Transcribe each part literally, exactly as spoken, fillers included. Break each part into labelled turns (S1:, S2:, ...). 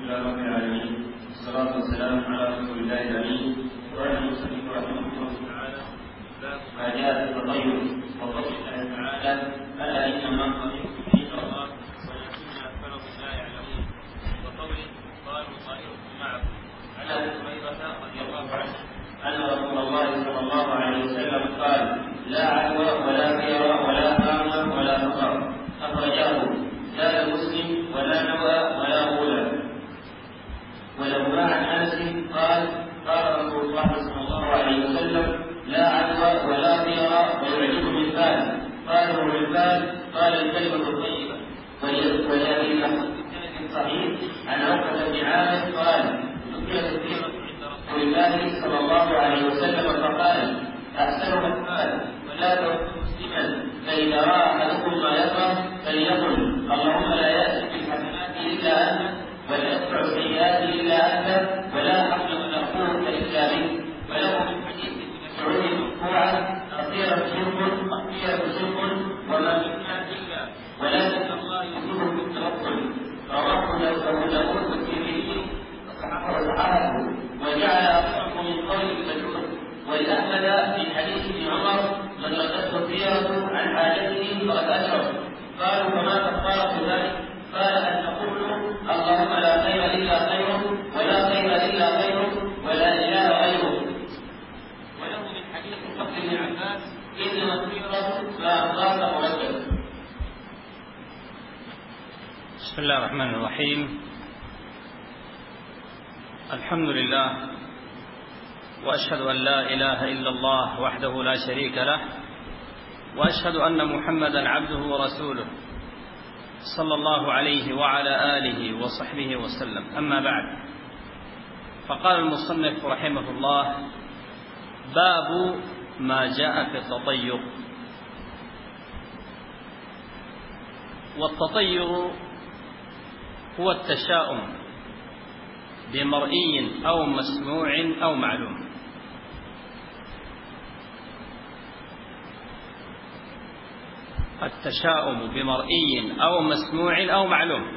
S1: لله رب العالمين، والصلاة والسلام على رسول الله الأمين وعلى المسلمين رحمه الله تعالى. باب ما جاء في التطير وقول الله تعالى: ألا إن من طيب دين الله ولكن أكثرهم لا يعلمون، وقوله: قالوا طائركم معكم. عن أبي هريرة رضي الله عنه أن رسول الله صلى الله عليه وسلم قال: لا عدوى ولا خير ولا هام ولا فقر. أخرجاه لا مسلم ولا نوى ولا غولة. ولهما عن أنس قال: قال رسول الله صلى الله عليه وسلم: لا عدوى ولا خير ويعجبني الفال. قالوا الفال، قال الكلمة الطيبة. ولهذه اللفظ صحيح عن عقبة بن عامر قال: ذكرت السيرة عند رسول الله صلى الله عليه وسلم فقال: أحسنها الفال ولا تكن مسلما، فإذا رأى أحدكم ما يكره فليقل: اللهم لا يأتي بالحسنات إلا أنت، ولا يدفع السيئات إلا أنت، ولا حول ولا قوة إلا بك. وله من حديث ابن مسعود مرفوعا: أطيرت شرك أطيرت شرك وما منا إلا ولكن الله يزيده بالتوكل. رواه أبو داود والترمذي وصححه، وجعل أصحابه من قول المجهول. ولأحمد في حديث ابن عمر: من ردته السيرة عن حاجته فقد أشرك. قالوا: فما كفارة ذلك؟ قال: أن تقولوا: اللهم لا خير إلا خيرك، ولا خير إلا خيرك، ولا إله غيرك. وله من حديث فضل بن عباس: إنما السيرة ما أخلاق مرجل.
S2: بسم الله الرحمن الرحيم. الحمد لله، وأشهد أن لا إله إلا الله وحده لا شريك له، وأشهد أن محمدا عبده ورسوله صلى الله عليه وعلى آله وصحبه وسلم. أما بعد، فقال المصنف رحمه الله: باب ما جاء في التطير. والتطير هو التشاؤم بمرئي أو مسموع أو معلوم. التشاؤم بمرئي أو مسموع أو معلوم.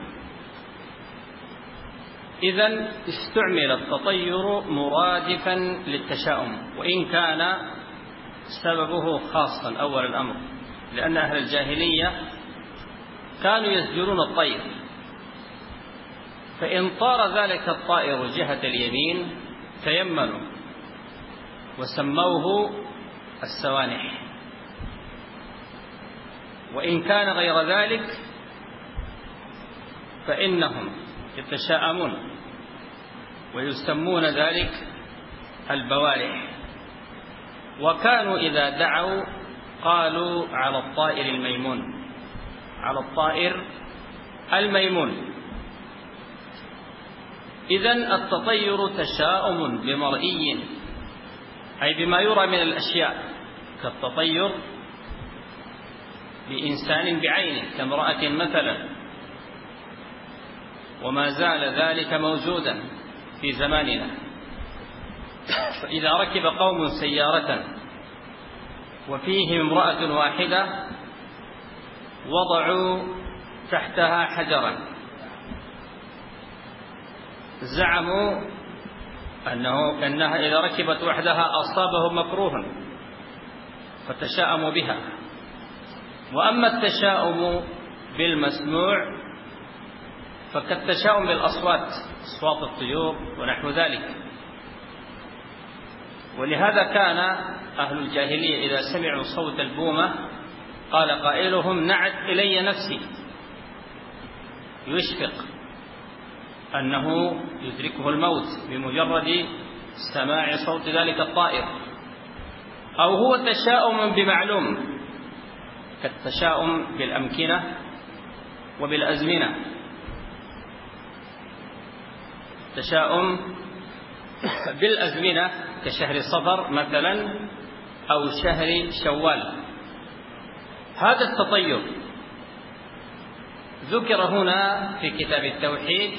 S2: إذن استعمل التطير مرادفا للتشاؤم، وإن كان سببه خاصا أول الأمر، لأن أهل الجاهلية كانوا يسجلون الطير، فإن طار ذلك الطائر جهة اليمين تيمنوا وسموه السوانح، وإن كان غير ذلك فإنهم يتشاءمون ويسمون ذلك البوارح. وكانوا إذا دعوا قالوا: على الطائر الميمون، على الطائر الميمون. إذن التطير تشاؤم بمرئي، أي بما يرى من الأشياء، كالتطير بإنسان بعينه كامرأة مثلا، وما زال ذلك موجودا في زماننا. فإذا ركب قوم سيارة وفيهم امرأة واحدة وضعوا تحتها حجرا، زعموا أنه أنها إذا ركبت وحدها أصابه مكروه فتشاءموا بها. وأما التشاؤم بالمسموع فكالتشاؤم بالأصوات، أصوات الطيور ونحو ذلك. ولهذا كان أهل الجاهلية إذا سمعوا صوت البومة قال قائلهم: نعت إلي نفسي، يشفق أنه يدركه الموت بمجرد سماع صوت ذلك الطائر. أو هو تشاؤم بمعلوم، كالتشاؤم بالأمكنة وبالأزمنة. تشاؤم بالأزمنة كشهر صفر مثلا أو شهر شوال. هذا التطير ذكر هنا في كتاب التوحيد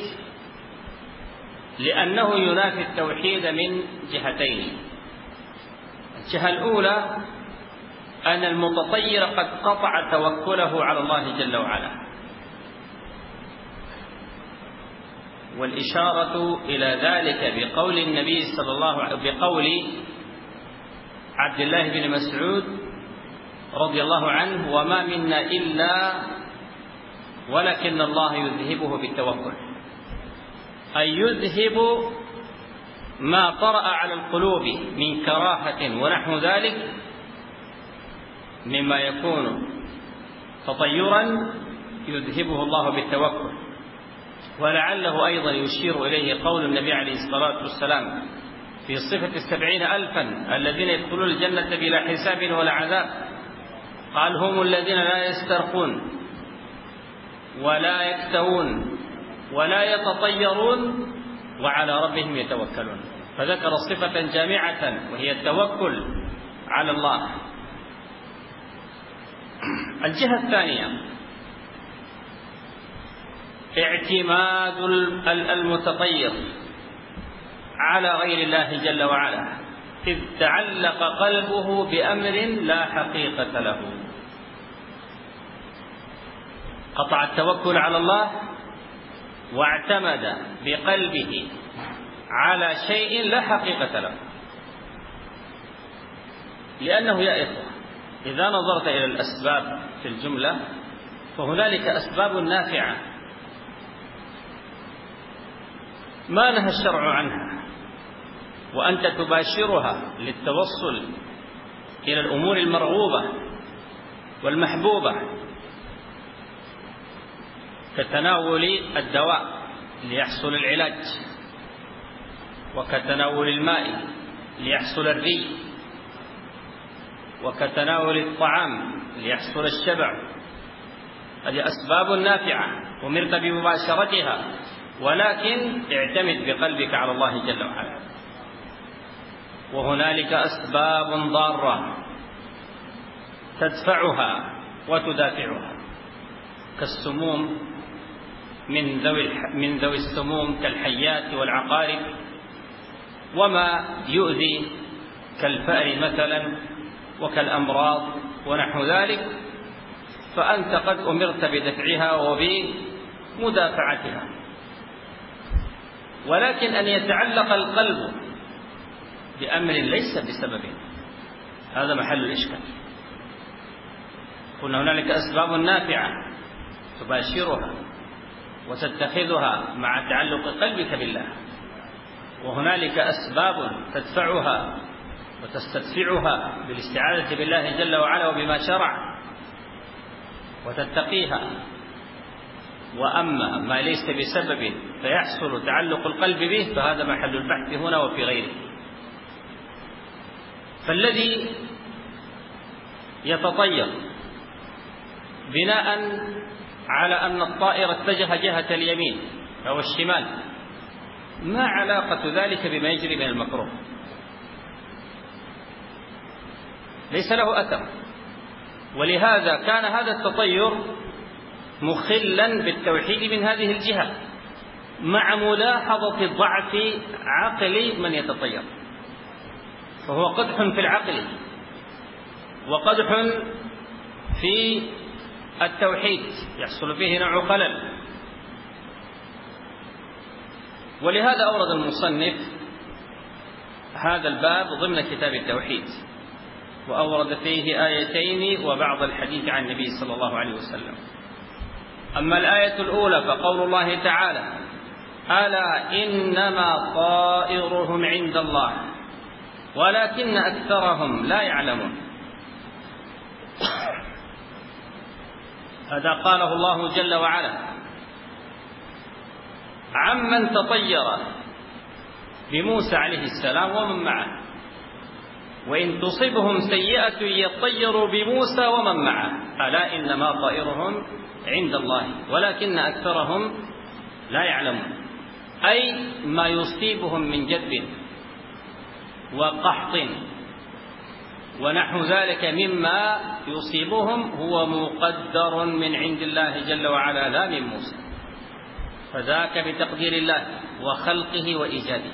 S2: لأنه ينافي التوحيد من جهتين. الجهة الأولى أن المتطير قد قطع توكله على الله جل وعلا، والإشارة إلى ذلك بقول النبي صلى الله عليه وسلم بقول عبد الله بن مسعود رضي الله عنه: وما منا إلا ولكن الله يذهبه بالتوكل، أي يذهب ما طرأ على القلوب من كراهة ونحو ذلك مما يكون تطيرا، يذهبه الله بالتوكل. ولعله أيضا يشير إليه قول النبي عليه الصلاة والسلام في صفة السبعين ألفا الذين يدخلون الجنة بلا حساب ولا عذاب، قال: هم الذين لا يسترقون ولا يكتوون ولا يتطيرون وعلى ربهم يتوكلون. فذكر صفة جامعة وهي التوكل على الله. الجهة الثانية اعتماد المتطير على غير الله جل وعلا، إذ تعلق قلبه بأمر لا حقيقة له. قطع التوكل على الله واعتمد بقلبه على شيء لا حقيقة له. لأنه يا إخوة إذا نظرت إلى الأسباب في الجملة فهنالك أسباب نافعة ما نهى الشرع عنها، وأنت تباشرها للتوصل إلى الأمور المرغوبة والمحبوبة، كتناول الدواء ليحصل العلاج، وكتناول الماء ليحصل الري، وكتناول الطعام ليحصل الشبع. هذه أسباب نافعة أمرت بمباشرتها، ولكن اعتمد بقلبك على الله جل وعلا. وهنالك أسباب ضارة تدفعها وتدافعها، كالسموم من ذوي من ذوي السموم كالحيات والعقارب وما يؤذي كالفأر مثلا وكالأمراض ونحو ذلك، فأنت قد أمرت بدفعها وبمدافعتها. ولكن أن يتعلق القلب بأمر ليس بسبب، هذا محل الإشكال. قلنا هنالك أسباب نافعة تباشرها وتتخذها مع تعلق قلبك بالله، وهنالك أسباب تدفعها وتستدفعها بالاستعاذة بالله جل وعلا وبما شرع وتتقيها. وأما ما ليس بسبب فيحصل تعلق القلب به فهذا محل البحث هنا وفي غيره. فالذي يتطير بناء على أن الطائر اتجه جهة اليمين أو الشمال، ما علاقة ذلك بما يجري من المكروه؟ ليس له أثر. ولهذا كان هذا التطير مخلا بالتوحيد من هذه الجهة، مع ملاحظة ضعف عقل من يتطير، فهو قدح في العقل وقدح في التوحيد، يحصل فيه نوع خلل. ولهذا أورد المصنف هذا الباب ضمن كتاب التوحيد، وأورد فيه آيتين وبعض الحديث عن النبي صلى الله عليه وسلم. أما الآية الأولى فقول الله تعالى: ألا إنما طائرهم عند الله ولكن أكثرهم لا يعلمون. هذا قاله الله جل وعلا عمن تطير بموسى عليه السلام ومن معه، وإن تصبهم سيئة يطيروا بموسى ومن معه، ألا إنما طائرهم عند الله ولكن أكثرهم لا يعلمون. أي ما يصيبهم من جدب وقحط ونحو ذلك مما يصيبهم هو مقدر من عند الله جل وعلا لا من موسى، فذاك بتقدير الله وخلقه وإيجاده.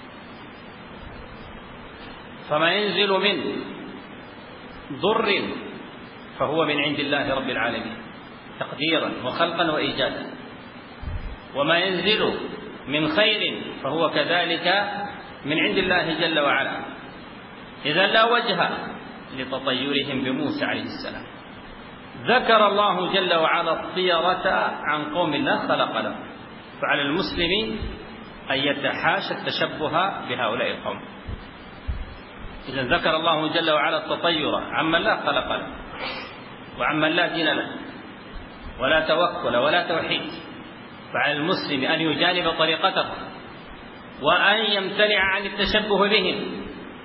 S2: فما ينزل من ضر فهو من عند الله رب العالمين تقديرا وخلقا وإيجادا، وما ينزل من خير فهو كذلك من عند الله جل وعلا. إذا لا وجه لتطيرهم بموسى عليه السلام. ذكر الله جل وعلا الطيرة عن قوم لا خلق لهم، فعلى المسلم أن يتحاشى التشبه بهؤلاء القوم. إذا ذكر الله جل وعلا التطير عمن لا خلق له وعمن لا دين له ولا توكل ولا توحيد، فعلى المسلم أن يجانب طريقته وأن يمتنع عن التشبه بهم.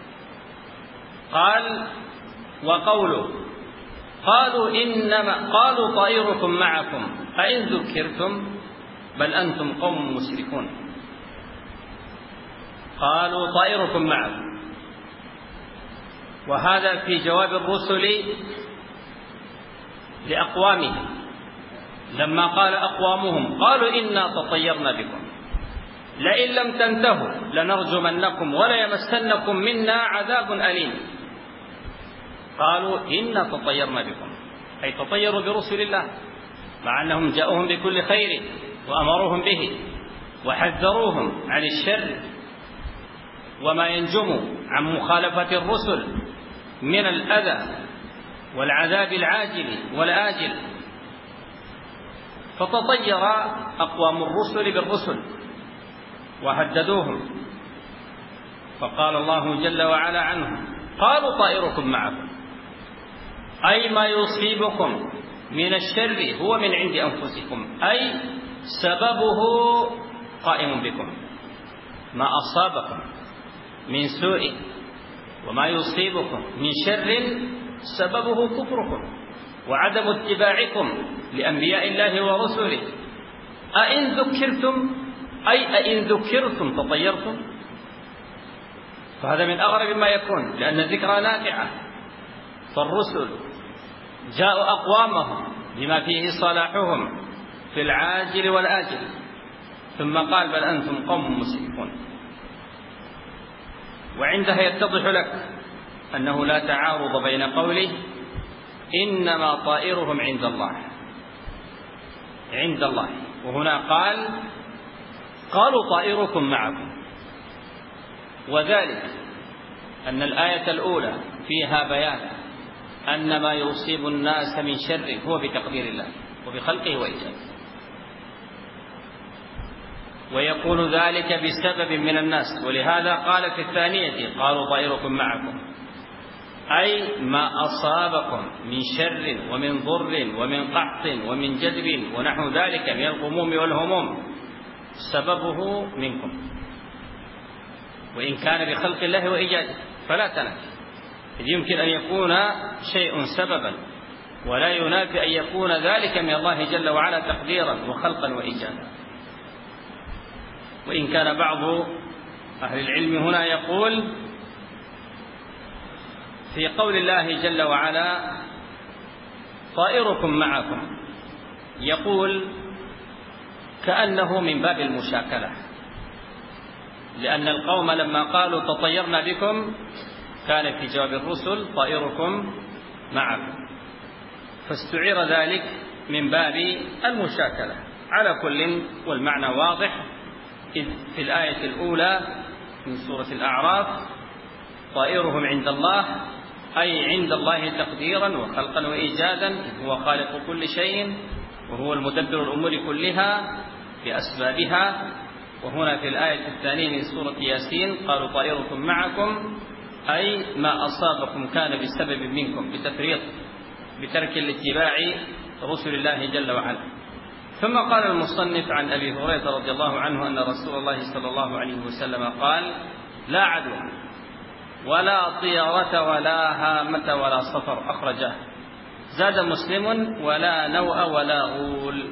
S2: قال وقوله قالوا إنما قالوا طائركم معكم أئن ذكرتم بل أنتم قوم مسرفون. قالوا طائركم معكم، وهذا في جواب الرسل لأقوامهم لما قال أقوامهم قالوا إنا تطيرنا بكم لئن لم تنتهوا لنرجمنكم وليمسنكم منا عذاب أليم. قالوا إنا تطيرنا بكم، أي تطيروا برسل الله، مع أنهم جاءوهم بكل خير وأمروهم به وحذروهم عن الشر وما ينجم عن مخالفة الرسل من الأذى والعذاب العاجل والآجل. فتطير أقوام الرسل بالرسل وهددوهم، فقال الله جل وعلا عنهم قالوا طائركم معكم، أي ما يصيبكم من الشر هو من عند أنفسكم، أي سببه قائم بكم. ما أصابكم من سوء وما يصيبكم من شر سببه كفركم وعدم اتباعكم لأنبياء الله ورسله. أئن ذكرتم أي أئن ذكرتم تطيرتم، فهذا من أغرب ما يكون، لأن الذكرى نافعة. فالرسل جاءوا أقوامهم بما فيه صلاحهم في العاجل والآجل، ثم قال بل أنتم قوم مسرفون. وعندها يتضح لك أنه لا تعارض بين قوله إنما طائرهم عند الله عند الله وهنا قال قالوا طائركم معكم، وذلك أن الآية الأولى فيها بيان أن ما يصيب الناس من شر هو بتقدير الله وبخلقه وإيجاده، ويكون ذلك بسبب من الناس، ولهذا قال في الثانية قالوا طائركم معكم، أي ما أصابكم من شر ومن ضر ومن قحط ومن جدب ونحو ذلك من الغموم والهموم سببه منكم، وإن كان بخلق الله وإيجاده فلا تنافي، إذ يمكن أن يكون شيء سببا ولا ينافي أن يكون ذلك من الله جل وعلا تقديرا وخلقا وإيجادا. وإن كان بعض أهل العلم هنا يقول في قول الله جل وعلا طائركم معكم، يقول كأنه من باب المشاكلة، لأن القوم لما قالوا تطيرنا بكم كان في جواب الرسل طائركم معكم، فاستعير ذلك من باب المشاكلة. على كل والمعنى واضح، إذ في الآية الأولى من سورة الأعراف طائرهم عند الله أي عند الله تقديرا وخلقا وإيجادا، هو خالق كل شيء وهو المدبر الأمور كلها بأسبابها. وهنا في الآية الثانية من سورة ياسين قالوا طائركم معكم أي ما أصابكم كان بسبب منكم بتفريط بترك الاتباع رسل الله جل وعلا. ثم قال المصنف عن أبي هريرة رضي الله عنه أن رسول الله صلى الله عليه وسلم قال لا عدوى ولا طيرة ولا هامة ولا صفر، أخرجه. زاد مسلم ولا نوء ولا غول.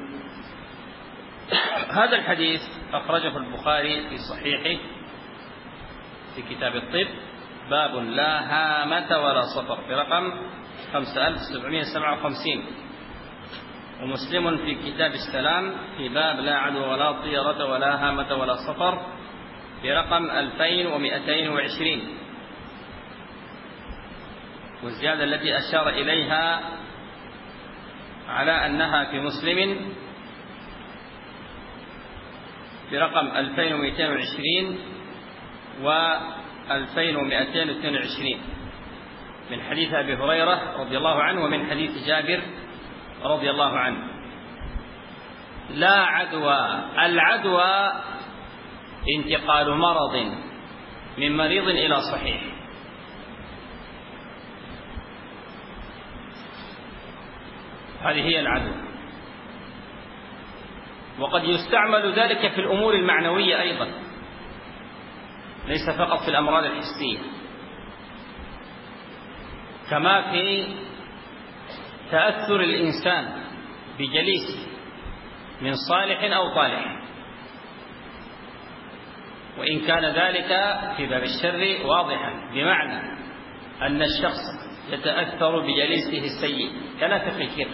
S2: هذا الحديث أخرجه البخاري في صحيحه في كتاب الطب باب لا هامة ولا صفر برقم خمسة آلاف وسبعمائة وسبعة وخمسين، ومسلم في كتاب السلام في باب لا عدوى ولا طيرة ولا هامة ولا صفر برقم ألفين ومئتين وعشرين. والزيادة التي أشار إليها على أنها في مسلم برقم ألفين ومئتين وعشرين و ألفين ومئتين واثنين وعشرين من حديث أبي هريرة رضي الله عنه ومن حديث جابر رضي الله عنه. لا عدوى. العدوى انتقال مرض من مريض إلى صحيح. هذه هي العدوى. وقد يستعمل ذلك في الأمور المعنوية أيضا، ليس فقط في الأمراض الحسية، كما في تأثر الإنسان بجليسه من صالح أو طالح، وإن كان ذلك في باب الشر واضحا، بمعنى أن الشخص يتأثر بجليسه السيء كنافخ الكر،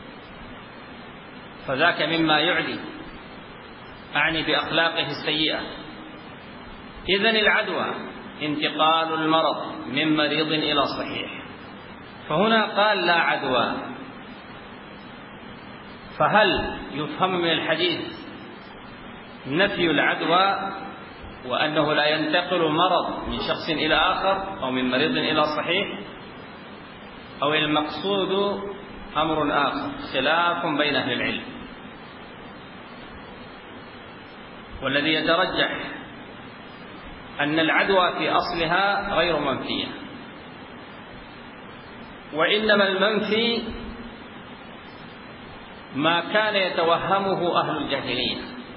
S2: فذاك مما يعدي، أعني بأخلاقه السيئة. إذن العدوى انتقال المرض من مريض إلى صحيح، فهنا قال لا عدوى. فهل يفهم من الحديث نفي العدوى وأنه لا ينتقل مرض من شخص إلى آخر أو من مريض إلى صحيح، أو المقصود أمر آخر خلاف بين أهل العلم؟ والذي يترجح أن العدوى في أصلها غير منفية، وإنما المنفي ما كان يتوهمه أهل الجاهلية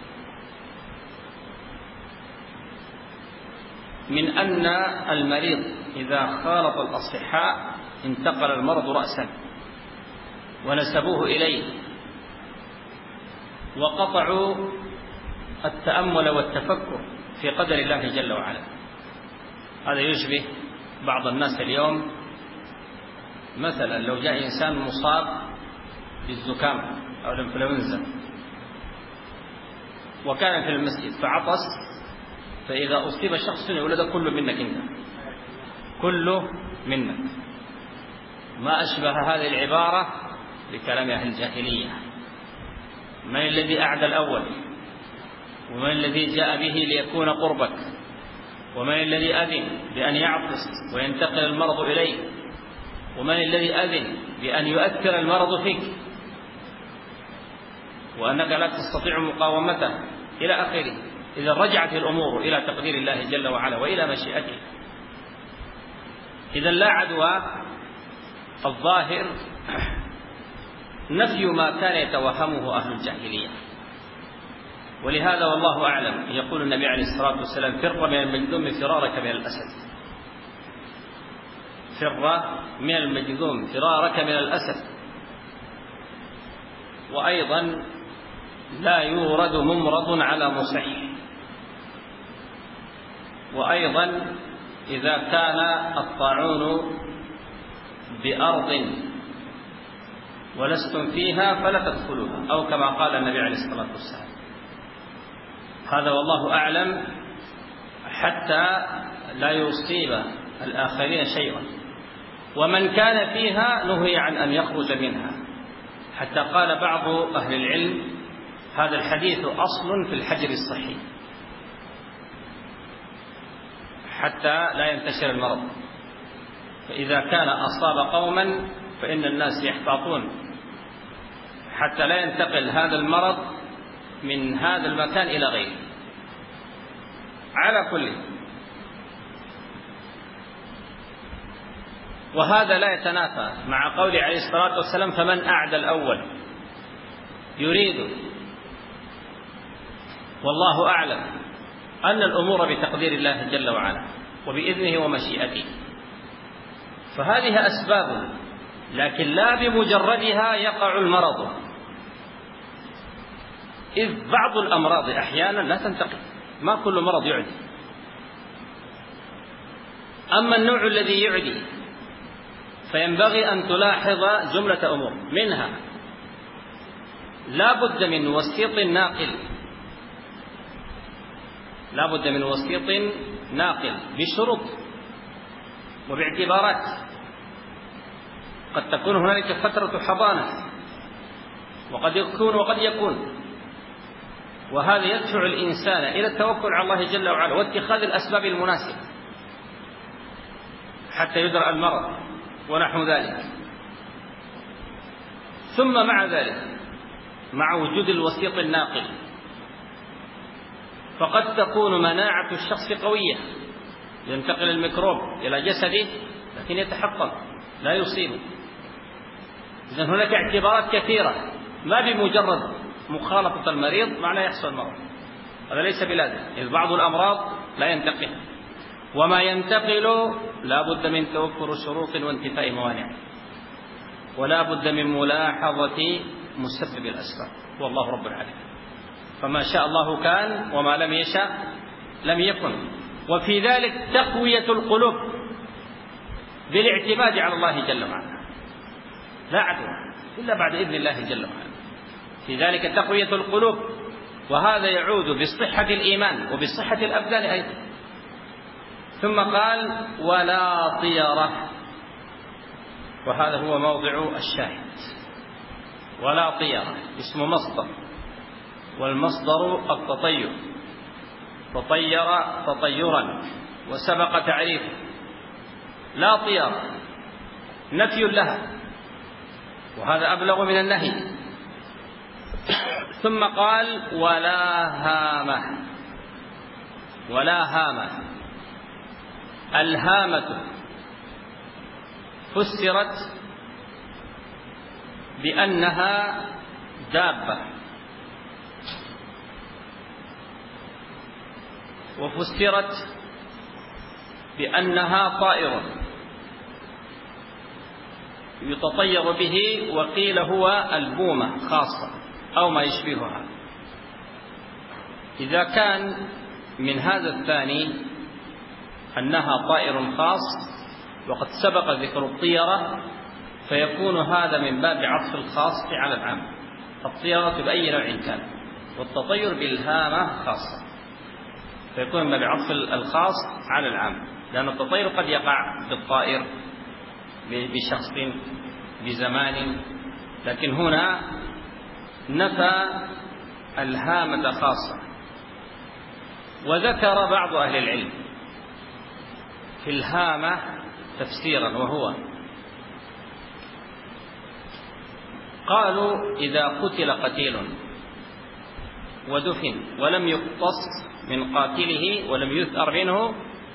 S2: من أن المريض إذا خالط الأصحاء انتقل المرض رأسا، ونسبوه إليه وقطعوا التأمل والتفكر في قدر الله جل وعلا. هذا يشبه بعض الناس اليوم، مثلا لو جاء إنسان مصاب بالزكام أو الإنفلونزا وكان في المسجد فعطس، فإذا أصيب شخص يولد كله منك أنت، كله منك. ما أشبه هذه العبارة بكلام أهل الجاهلية. من الذي أعدى الأول؟ ومن الذي جاء به ليكون قربك؟ ومن الذي أذن بأن يعطس وينتقل المرض إليه؟ ومن الذي أذن بأن يؤثر المرض فيك وأنك لا تستطيع مقاومته إلى آخره؟ إذا رجعت الأمور إلى تقدير الله جل وعلا وإلى مشيئته. إذا لا عدوى الظاهر نفي ما كان يتوهمه أهل الجاهلية. ولهذا والله أعلم يقول النبي عليه الصلاة والسلام: فر من المجذوم فرارك من الأسد. فر من المجذوم فرارك من الأسد. وأيضا لا يورد ممرض على مصح. وأيضا إذا كان الطاعون بأرض ولستم فيها فلا تدخلوها، أو كما قال النبي عليه الصلاة والسلام. هذا والله أعلم، حتى لا يصيب الآخرين شيئا. ومن كان فيها نهي عن أن يخرج منها، حتى قال بعض أهل العلم: هذا الحديث أصل في الحجر الصحي حتى لا ينتشر المرض. فإذا كان أصاب قوما فإن الناس يحتاطون حتى لا ينتقل هذا المرض من هذا المكان إلى غيره. على كل، وهذا لا يتنافى مع قول عليه الصلاة والسلام: فمن أعدى الأول، يريد والله أعلم أن الأمور بتقدير الله جل وعلا وبإذنه ومشيئته. فهذه أسباب، لكن لا بمجردها يقع المرض، إذ بعض الأمراض أحيانا لا تنتقل، ما كل مرض يعدي. أما النوع الذي يعدي فينبغي أن تلاحظ جملة أمور، منها لا بد من وسيط ناقل، لا بد من وسيط ناقل بشروط وباعتبارات. قد تكون هنالك فترة حضانة، وقد يكون وقد يكون وهذا يدفع الإنسان إلى التوكل على الله جل وعلا واتخاذ الأسباب المناسبة حتى يدرأ المرض ونحو ذلك. ثم مع ذلك مع وجود الوسيط الناقل فقد تكون مناعة الشخص قوية، ينتقل الميكروب إلى جسده لكن يتحطم لا يصيبه. إذن هناك اعتبارات كثيرة، ما بمجرد مخالطة المريض معناه يحصل المرض، هذا ليس بلازم. إذ بعض الأمراض لا ينتقل، وما ينتقل لا بد من توفر شروط وانتفاء موانع، ولا بد من ملاحظة مسبب الأسباب، والله رب العالمين. فما شاء الله كان وما لم يشاء لم يكن. وفي ذلك تقوية القلوب بالاعتماد على الله جل وعلا، لا عدوى إلا بعد إذن الله جل وعلا. في ذلك تقوية القلوب، وهذا يعود بصحة الإيمان وبصحة الأبدان أيضا. ثم قال ولا طيرة، وهذا هو موضع الشاهد. ولا طيرة اسم مصدر، والمصدر التطير، تطير تطيرا، وسبق تعريفه. لا طيرة نفي لها، وهذا أبلغ من النهي. ثم قال ولا هامة. ولا هامة، الهامة فسرت بأنها دابة، وفسرت بأنها طائر يتطير به، وقيل هو البومة خاصة أو ما يشبهها. إذا كان من هذا الثاني أنها طائر خاص وقد سبق ذكر الطيرة، فيكون هذا من باب عطف الخاص على العام. الطيرة بأي نوع كان، والتطير بالهامة خاصة، فيكون من باب عطف الخاص على العام، لأن التطير قد يقع بالطائر بشخص بزمان، لكن هنا نفى الهامة خاصة. وذكر بعض أهل العلم في الهامة تفسيرا، وهو قالوا إذا قتل قتيل ودفن ولم يقتص من قاتله ولم يثأر منه،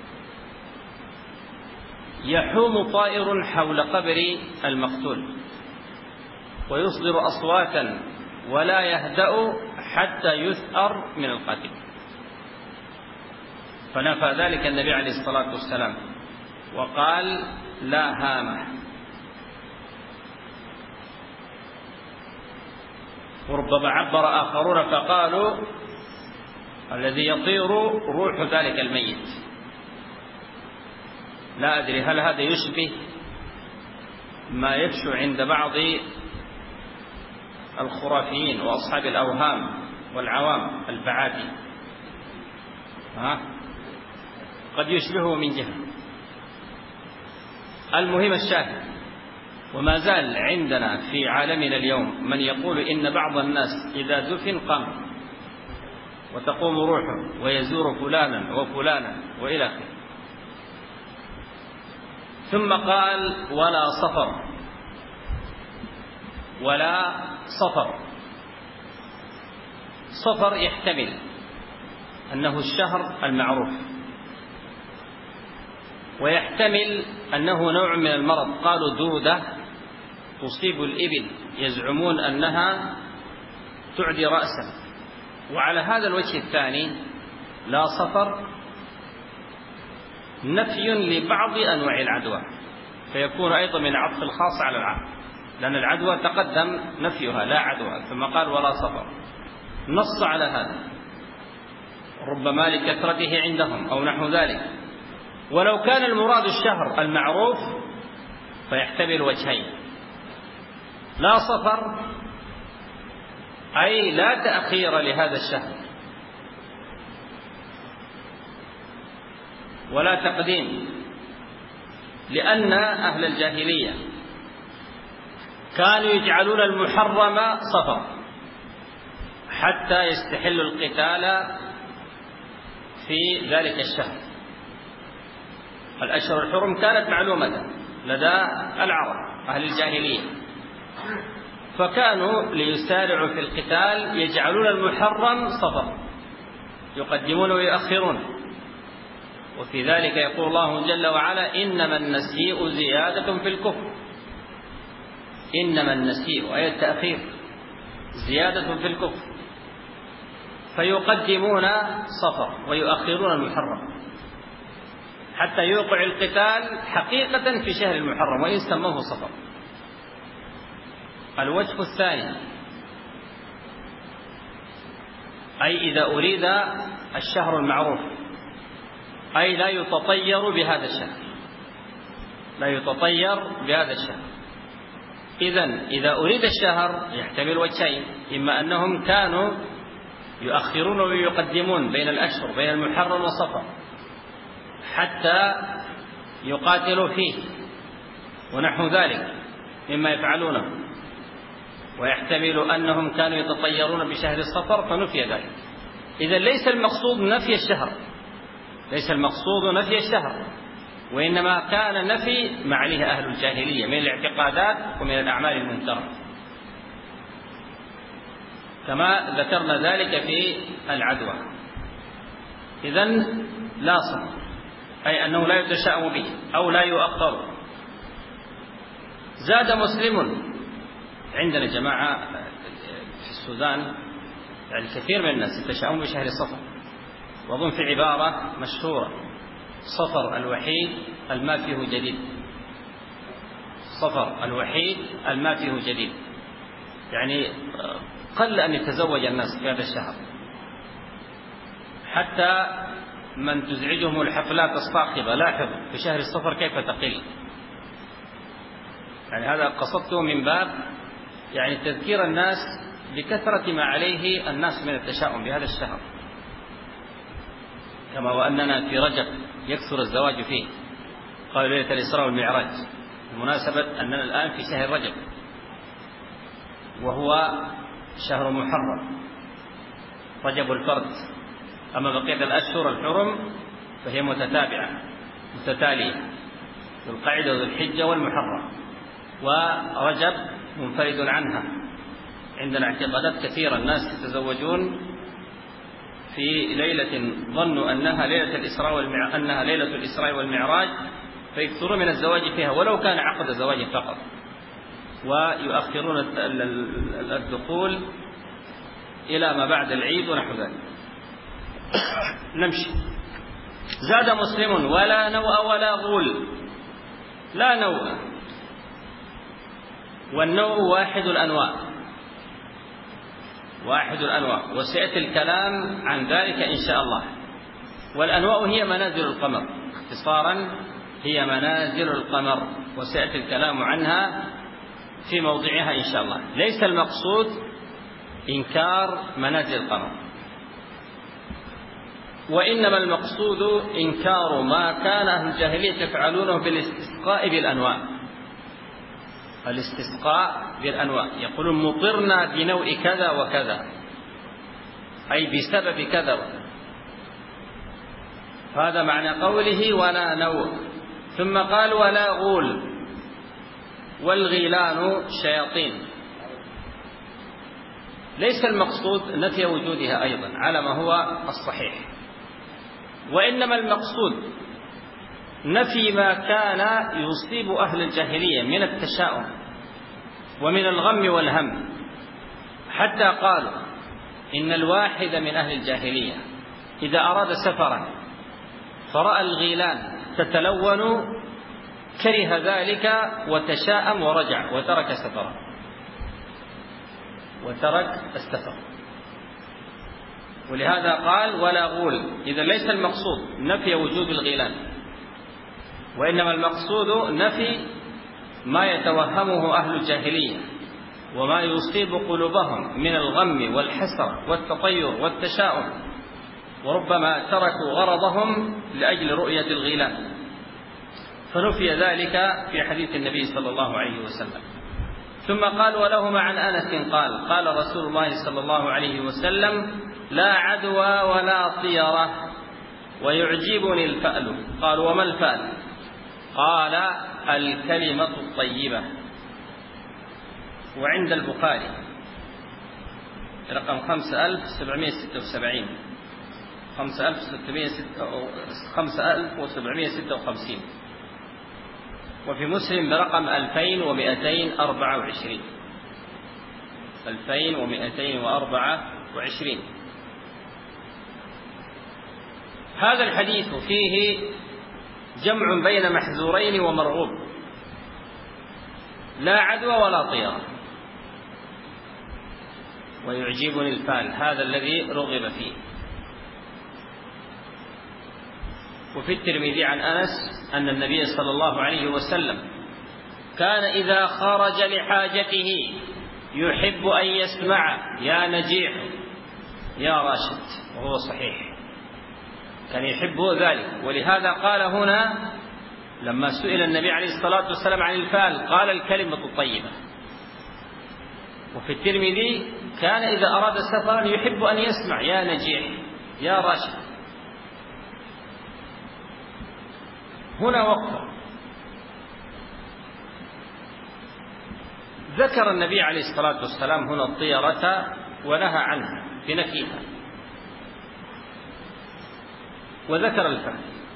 S2: يحوم طائر حول قبر المقتول ويصدر أصواتا ولا يهدأ حتى يثأر من القاتل. فنفى ذلك النبي عليه الصلاة والسلام وقال لا هامة. وربما عبر آخرون فقالوا الذي يطير روح ذلك الميت. لا أدري هل هذا يشبه ما يفشو عند بعض الخرافيين وأصحاب الأوهام والعوام البعادي، ها؟ قد يشبهه من جهة. المهم الشاهد، وما زال عندنا في عالمنا اليوم من يقول إن بعض الناس إذا دفن قام وتقوم روحه ويزور فلانا وفلانا وإلى آخره. ثم قال ولا صفر. ولا صفر، صفر يحتمل أنه الشهر المعروف، ويحتمل أنه نوع من المرض. قالوا دودة تصيب الإبل يزعمون أنها تعدي رأسا. وعلى هذا الوجه الثاني لا صفر نفي لبعض أنواع العدوى، فيكون أيضا من عطف الخاص على العام، لأن العدوى تقدم نفيها لا عدوى، ثم قال ولا صفر، نص على هذا، ربما لكثرته عندهم أو نحو ذلك. ولو كان المراد الشهر المعروف فيحتمل وجهين: لا صفر أي لا تأخير لهذا الشهر، ولا تقديم، لأن أهل الجاهلية كانوا يجعلون المحرم صفر حتى يستحلوا القتال في ذلك الشهر. الأشهر الحرم كانت معلومة لدى العرب أهل الجاهلية، فكانوا ليسارعوا في القتال يجعلون المحرم صفر، يقدمون ويؤخرون. وفي ذلك يقول الله جل وعلا: إنما النسيء زيادة في الكفر. إنما النسيء أي التأخير زيادة في الكفر، فيقدمون صفر ويؤخرون المحرم حتى يوقع القتال حقيقة في شهر المحرم وإن سموه صفر. الوجه الثاني أي إذا أريد الشهر المعروف، أي لا يتطير بهذا الشهر، لا يتطير بهذا الشهر. إذن إذا أريد الشهر يحتمل وجهين: إما أنهم كانوا يؤخرون ويقدمون بين الأشهر بين المحرم وصفر حتى يقاتلوا فيه ونحو ذلك مما يفعلونه، ويحتمل أنهم كانوا يتطيرون بشهر الصفر فنفي ذلك. إذا ليس المقصود نفي الشهر، ليس المقصود نفي الشهر، وإنما كان نفي ما عليه أهل الجاهلية من الاعتقادات ومن الأعمال المنكرة، كما ذكرنا ذلك في العدوى. إذن لا صفر أي أنه لا يتشاءم به أو لا يؤخر. زاد مسلم، عندنا جماعة في السودان يعني كثير من الناس يتشاءمون بشهر صفر، وأظن في عبارة مشهورة: صفر الوحيد الما فيه جديد، صفر الوحيد الما فيه جديد، يعني قل أن يتزوج الناس في هذا الشهر، حتى من تزعجهم الحفلات الصاخبة. لاحظ في شهر الصفر كيف تقل، يعني هذا قصدته من باب يعني تذكير الناس بكثرة ما عليه الناس من التشاؤم بهذا الشهر، كما وأننا في رجب يكثر الزواج فيه، قالوا ليلة الإسراء والمعراج، بمناسبة أننا الآن في شهر رجب وهو شهر محرم، رجب الفرد. أما بقية الأشهر الحرم فهي متتابعة متتالية، ذو القعدة وذو الحجة والمحرم، ورجب منفرد عنها. عندنا اعتقادات كثيرة، الناس يتزوجون في ليلة ظنوا أنها ليلة الإسراء والمعراج أنها ليلة الإسراء والمعراج فيكثرون من الزواج فيها ولو كان عقد زواج فقط، ويؤخرون الدخول إلى ما بعد العيد ونحو ذلك. نمشي. زاد مسلم: ولا نوء ولا غول. لا نوء، والنوء واحد الأنواع، واحد الأنواع، وسيأتي الكلام عن ذلك إن شاء الله. والأنواع هي منازل القمر، اختصارا هي منازل القمر، وسيأتي الكلام عنها في موضعها إن شاء الله. ليس المقصود إنكار منازل القمر، وإنما المقصود إنكار ما كان أهل الجاهلية يفعلونه بالاستسقاء بالأنواع. الاستسقاء بالأنواع، يقولون مطرنا بنوء كذا وكذا، أي بسبب كذا وكذا. هذا معنى قوله ولا نوء. ثم قال: ولا غول. والغيلان شياطين. ليس المقصود نفي وجودها أيضا على ما هو الصحيح، وإنما المقصود نفي ما كان يصيب أهل الجاهلية من التشاؤم ومن الغم والهم، حتى قالوا إن الواحد من أهل الجاهلية إذا أراد سفرا فرأى الغيلان تتلون كره ذلك وتشاءم ورجع وترك سفرا وترك السفر. ولهذا قال: ولا غول. إذا ليس المقصود نفي وجود الغيلان، وإنما المقصود نفي ما يتوهمه أهل الجاهلية وما يصيب قلوبهم من الغم والحسرة والتطير والتشاؤم، وربما تركوا غرضهم لأجل رؤية الغيلان، فنفي ذلك في حديث النبي صلى الله عليه وسلم. ثم قال: ولهما عن أنس قال: قال رسول الله صلى الله عليه وسلم: لا عدوى ولا طيرة ويعجبني الفأل. قال: وما الفأل؟ قال: الكلمة الطيبة. وعند البخاري رقم خمسة آلاف وسبعمائة وستة وسبعين خمسة آلاف وسبعمائة وستة وخمسين، وفي مسلم برقم ألفين ومئتين وأربعة وعشرين ألفين ومئتين وأربعة وعشرين. هذا الحديث فيه جمع بين محذورين ومرغوب: لا عدوى ولا طيرة ويعجبني الفال، هذا الذي رغب فيه. وفي الترمذي عن أنس أن النبي صلى الله عليه وسلم كان إذا خرج لحاجته يحب أن يسمع: يا نجيح، يا راشد. وهو صحيح، كان يحب ذلك. ولهذا قال هنا لما سئل النبي عليه الصلاة والسلام عن الفال قال: الكلمة الطيبة. وفي الترمذي كان إذا أراد سفرا يحب أن يسمع: يا نجيح، يا راشد. هنا وقف ذكر النبي عليه الصلاة والسلام هنا الطيرة ونهى عنها بنفيها، وذكر الفأل.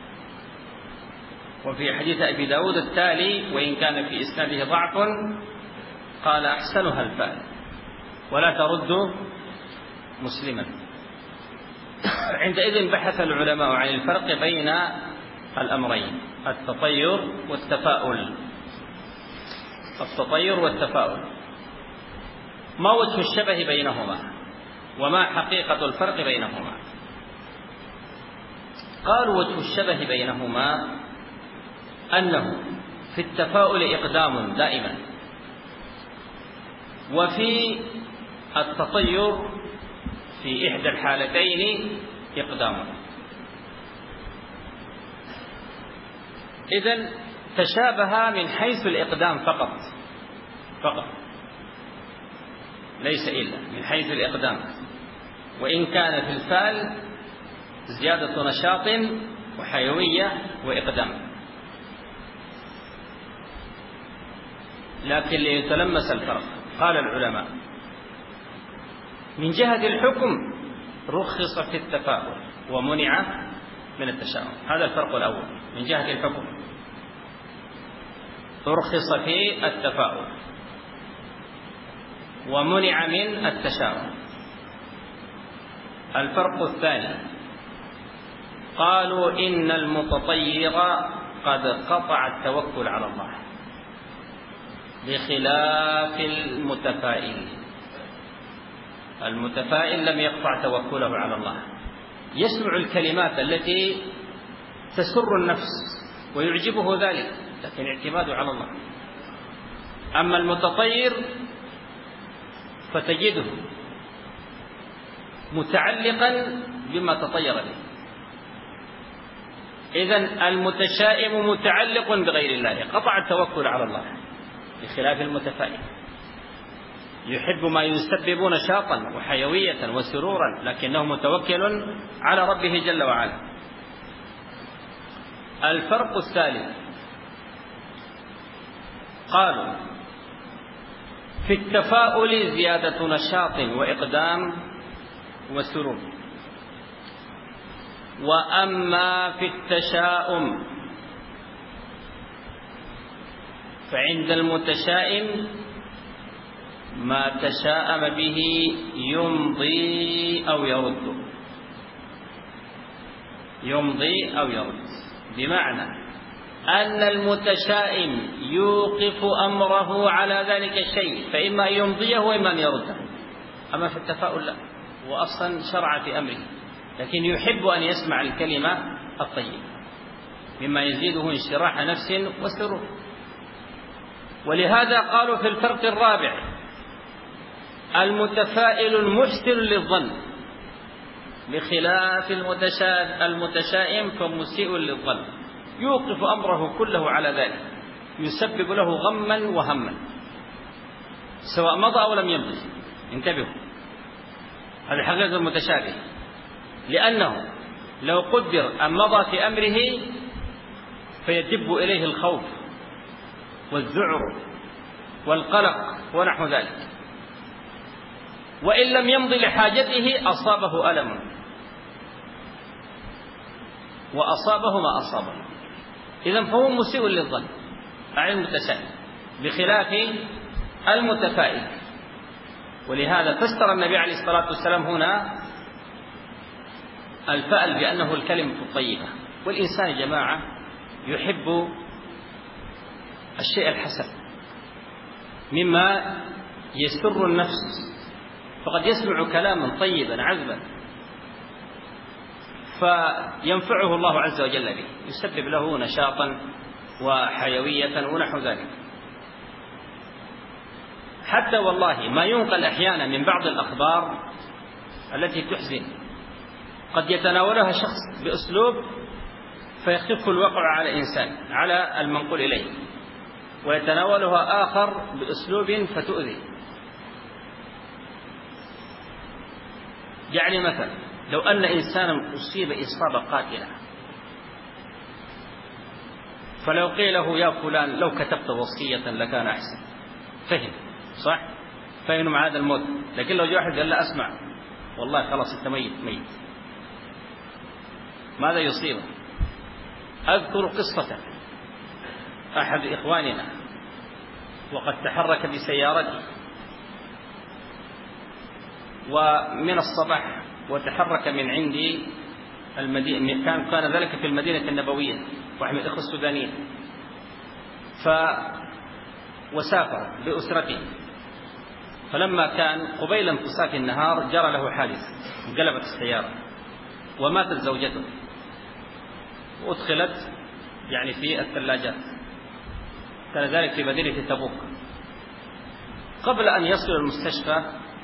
S2: وفي حديث أبي داود التالي وإن كان في إسناده ضعف قال: أحسنها الفأل ولا ترد مسلما. عندئذ بحث العلماء عن الفرق بين الأمرين: التطير والتفاؤل. التطير والتفاؤل، ما وجه الشبه بينهما وما حقيقة الفرق بينهما؟ قالوا: وجه الشبه بينهما أنه في التفاؤل إقدام دائما، وفي التطير في إحدى الحالتين إقدام. إذن تشابه من حيث الإقدام فقط فقط ليس إلا من حيث الإقدام، وإن كان في الفال زيادة نشاط وحيوية وإقدام. لكن ليتلمس الفرق قال العلماء: من جهة الحكم رخص في التفاؤل ومنع من التشاؤم. هذا الفرق الأول. من جهة الحكم رخص في التفاؤل ومنع من التشاؤم. الفرق الثاني: قالوا إن المتطير قد قطع التوكل على الله بخلاف المتفائل. المتفائل لم يقطع توكله على الله، يسمع الكلمات التي تسر النفس ويعجبه ذلك، لكن اعتماده على الله. أما المتطير فتجده متعلقا بما تطير به. إذن المتشائم متعلق بغير الله، قطع التوكل على الله، بخلاف المتفائل يحب ما يسبب نشاطا وحيوية وسرورا، لكنه متوكل على ربه جل وعلا. الفرق الثالث: قالوا في التفاؤل زيادة نشاط وإقدام وسرور، وأما في التشاؤم فعند المتشائم ما تشاءم به يمضي أو يرد يمضي أو يرد بمعنى أن المتشائم يوقف أمره على ذلك الشيء، فإما يمضيه وإما أن يرده. أما في التفاؤل لا، هو أصلا شرع في أمره، لكن يحب أن يسمع الكلمة الطيبة مما يزيده انشراح نفس وسرور. ولهذا قالوا في الفرق الرابع: المتفائل المحسن للظن بخلاف المتشائم فمسيء للظن، يوقف أمره كله على ذلك، يسبب له غما وهما. سواء مضى أو لم يمضي. انتبهوا، هذا حقيقة المتشابه، لأنه لو قدر أن مضى في أمره فيدب إليه الخوف والذعر والقلق ونحو ذلك، وإن لم يمضي لحاجته أصابه ألم وأصابه ما أصابه. إذن فهو مسيء للظن أعني المتسائل، بخلاف المتفائل. ولهذا فسر النبي عليه الصلاة والسلام هنا الفأل بأنه الكلمة الطيبة. والإنسان يا جماعة يحب الشيء الحسن مما يسر النفس، فقد يسمع كلاما طيبا عذبا فينفعه الله عز وجل به، يسبب له نشاطا وحيوية ونحو ذلك. حتى والله ما ينقل أحيانا من بعض الأخبار التي تحزن قد يتناولها شخص بأسلوب فيخف الوقع على إنسان على المنقول إليه، ويتناولها آخر بأسلوب فتؤذي. يعني مثلا لو أن إنسانا أصيب إصابة قاتلة، فلو قيل له يا فلان لو كتبت وصية لكان أحسن، فهم صح؟ فهم مع هذا الموت. لكن لو جاء واحد قال لا أسمع والله خلاص أنت ميت ميت، ماذا يصيبه؟ أذكر قصة أحد إخواننا وقد تحرك بسيارته ومن الصباح وتحرك من عندي المدينة، كان كان ذلك في المدينة النبوية واحد من الإخوة السودانيين، ف وسافر بأسرته. فلما كان قبيل انتصاف النهار جرى له حادث، انقلبت السيارة وماتت زوجته وأدخلت يعني في الثلاجات. كان ذلك في مدينة تبوك. قبل أن يصل المستشفى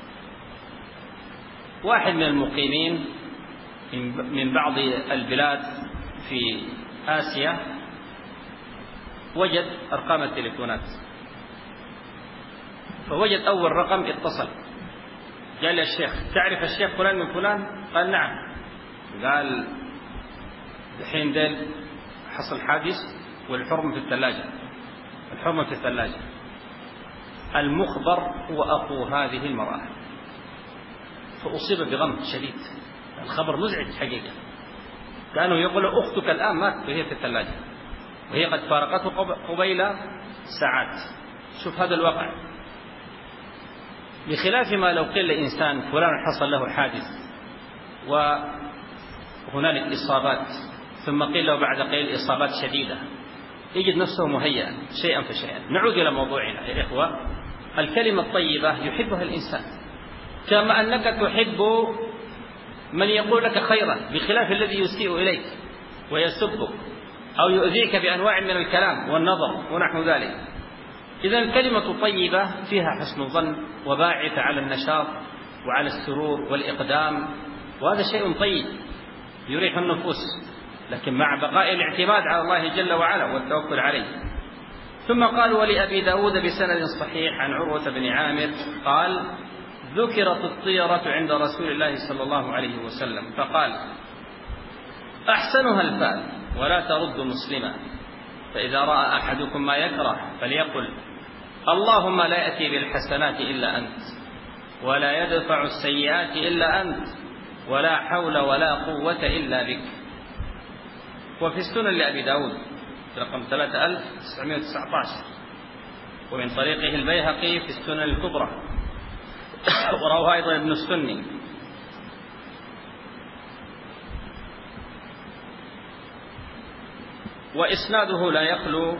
S2: واحد من المقيمين من بعض البلاد في آسيا وجد أرقام التليفونات، فوجد أول رقم اتصل، قال يا الشيخ تعرف الشيخ فلان من فلان؟ قال نعم. قال الحين دل حصل حادث والحرمة في الثلاجة، الحرمة في الثلاجة. المخبر هو أخو هذه المرأة، فأصيب بغم شديد، الخبر مزعج حقيقة. كانوا يقولوا أختك الآن مات وهي في الثلاجة وهي قد فارقته قبيل ساعات. شوف هذا الواقع، بخلاف ما لو قيل لإنسان فلان حصل له حادث وهنالك إصابات، ثم قيل له بعد قليل إصابات شديدة، يجد نفسه مهيئا شيئا فشيئا. نعود إلى موضوعنا يا إخوة. الكلمة الطيبة يحبها الإنسان كما أنك تحب من يقول لك خيرا، بخلاف الذي يسيء إليك ويسبك أو يؤذيك بأنواع من الكلام والنظر ونحو ذلك. إذا الكلمة طيبة فيها حسن الظن وباعثة على النشاط وعلى السرور والإقدام، وهذا شيء طيب يريح النفوس، لكن مع بقاء الاعتماد على الله جل وعلا والتوكل عليه. ثم قال ولأبي داود بسند صحيح عن عروة بن عامر قال ذكرت الطيرة عند رسول الله صلى الله عليه وسلم فقال أحسنها الفأل ولا ترد مسلما، فإذا رأى أحدكم ما يكره فليقل اللهم لا يأتي بالحسنات إلا أنت ولا يدفع السيئات إلا أنت ولا حول ولا قوة إلا بك. وفي السنن لأبي داود رقم ثلاثة آلاف وتسعمائة وتسعة عشر، ومن طريقه البيهقي في السنن الكبرى، ورواه أيضا ابن السني. وإسناده لا يخلو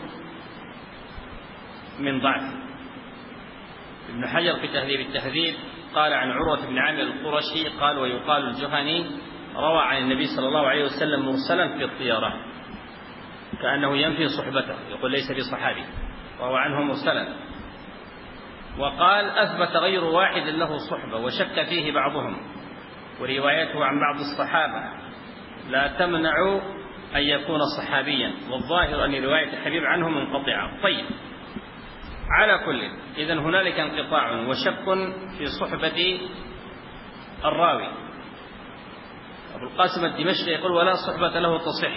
S2: من ضعف. ابن حجر في تهذيب التهذيب قال عن عروة بن عامر القرشي قال ويقال الجهني روى عن النبي صلى الله عليه وسلم مرسلا في الطيرة كأنه ينفي صحبته، يقول ليس بصحابي، روى عنه مرسلا. وقال أثبت غير واحد له صحبة وشك فيه بعضهم، وروايته عن بعض الصحابة لا تمنع أن يكون صحابيا، والظاهر أن رواية الحبيب عنه منقطعة. طيب، على كل، إذن هنالك انقطاع وشك في صحبة الراوي. أبو القاسم الدمشقي يقول ولا صحبة له تصح.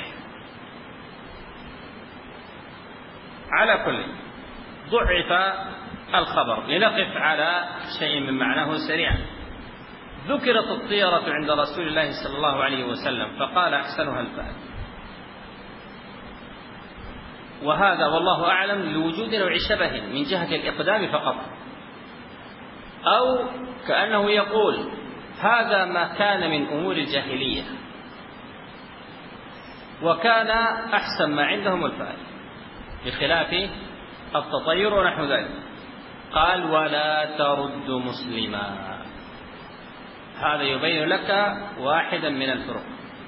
S2: على كل ضعف الخبر. لنقف على شيء من معناه سريعا. ذكرت الطيرة عند رسول الله صلى الله عليه وسلم فقال أحسنها الفأل، وهذا والله أعلم لوجود نوع شبه من جهة الإقدام فقط، أو كأنه يقول هذا ما كان من أمور الجاهلية وكان أحسن ما عندهم الفأل بخلاف التطير ونحو ذلك. قال ولا ترد مسلما. هذا يبين لك واحدا من الفروق،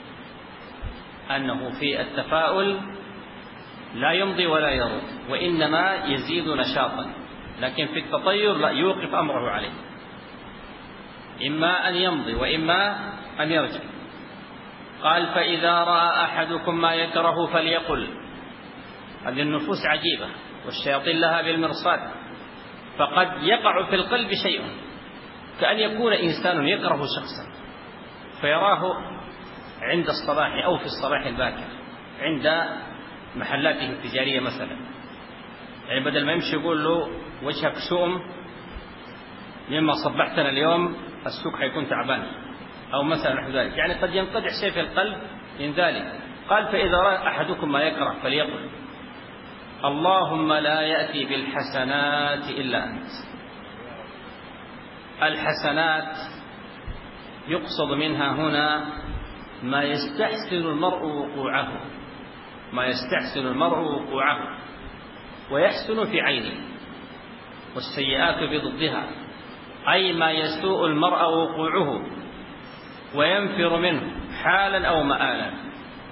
S2: أنه في التفاؤل لا يمضي ولا يرد، وإنما يزيد نشاطا، لكن في التطير لا، يوقف أمره عليه، إما أن يمضي وإما أن يرجع. قال فإذا رأى أحدكم ما يكره فليقل. هذه النفوس عجيبة والشياطين لها بالمرصاد، فقد يقع في القلب شيء، كأن يكون إنسان يكره شخصا فيراه عند الصباح أو في الصباح الباكر عند محلاته التجارية مثلا، يعني بدل ما يمشي يقول له وجهك شؤم مما صبحتنا اليوم السوق حيكون تعبان أو مثلا نحو ذلك، يعني قد ينقدح شيء في القلب من ذلك. قال فإذا رأى أحدكم ما يكره فليقل اللهم لا يأتي بالحسنات إلا أنت. الحسنات يقصد منها هنا ما يستحسن المرء وقوعه، ما يستحسن المرء وقوعه ويحسن في عينه، والسيئات بضدها، أي ما يسوء المرء وقوعه وينفر منه حالا أو مآلا.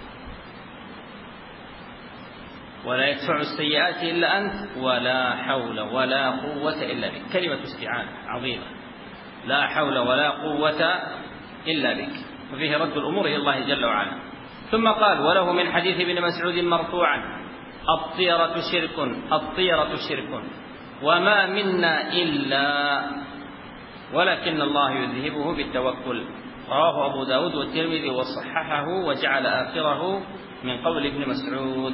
S2: ولا يدفع السيئات إلا أنت ولا حول ولا قوة إلا بك. كلمة استعانة عظيمة، لا حول ولا قوة إلا بك، وفيه رد الأمور إلى الله جل وعلا. ثم قال وله من حديث ابن مسعود مرفوعا الطيرة شرك، الطيرة شرك وما منا إلا ولكن الله يذهبه بالتوكل. رواه أبو داود والترمذي وصححه وجعل آخره من قول ابن مسعود.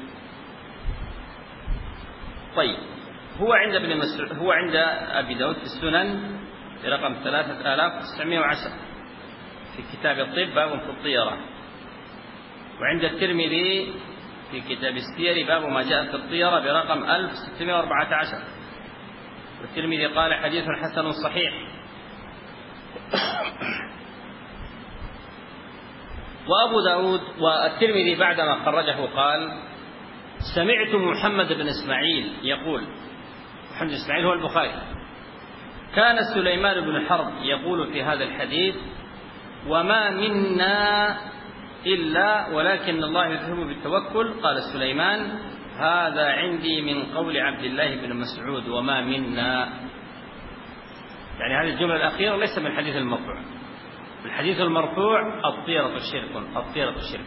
S2: طيب، هو عند ابن مسعود، هو عند أبي داود في السنن برقم ثلاثة آلاف وتسعمائة وعشرة في كتاب الطب باب في الطيرة، وعند الترمذي في كتاب السير باب ما جاء في الطيرة برقم ألف وستمائة وأربعة عشر، والترمذي قال حديث حسن صحيح. وأبو داود والترمذي بعدما خرجه قال سمعت محمد بن إسماعيل يقول، محمد بن إسماعيل هو البخاري، كان سليمان بن حرب يقول في هذا الحديث وما منا إلا ولكن الله يذهب بالتوكل. قال سليمان هذا عندي من قول عبد الله بن مسعود وما منا، يعني هذه الجملة الأخيرة ليس من الحديث المرفوع. الحديث المرفوع الطيرة شرك، الطيرة شرك،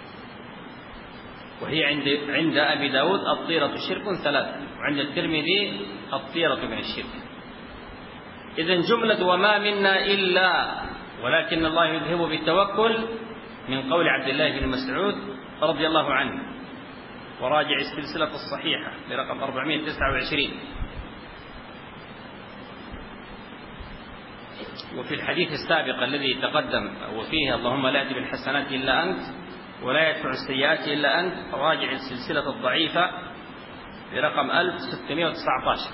S2: وهي عند عند أبي داود الطيرة شرك ثلاثة، وعند الترمذي الطيرة من الشرك. إذن جملة وما منا إلا ولكن الله يذهب بالتوكل من قول عبد الله بن مسعود رضي الله عنه، وراجع السلسلة الصحيحة برقم أربعمائة وتسعة وعشرين. وفي الحديث السابق الذي تقدم وفيه اللهم لا يأتي بالحسنات إلا أنت ولا يدفع السيئات إلا أنت، راجع السلسلة الضعيفة برقم ألف وستمائة وتسعة عشر،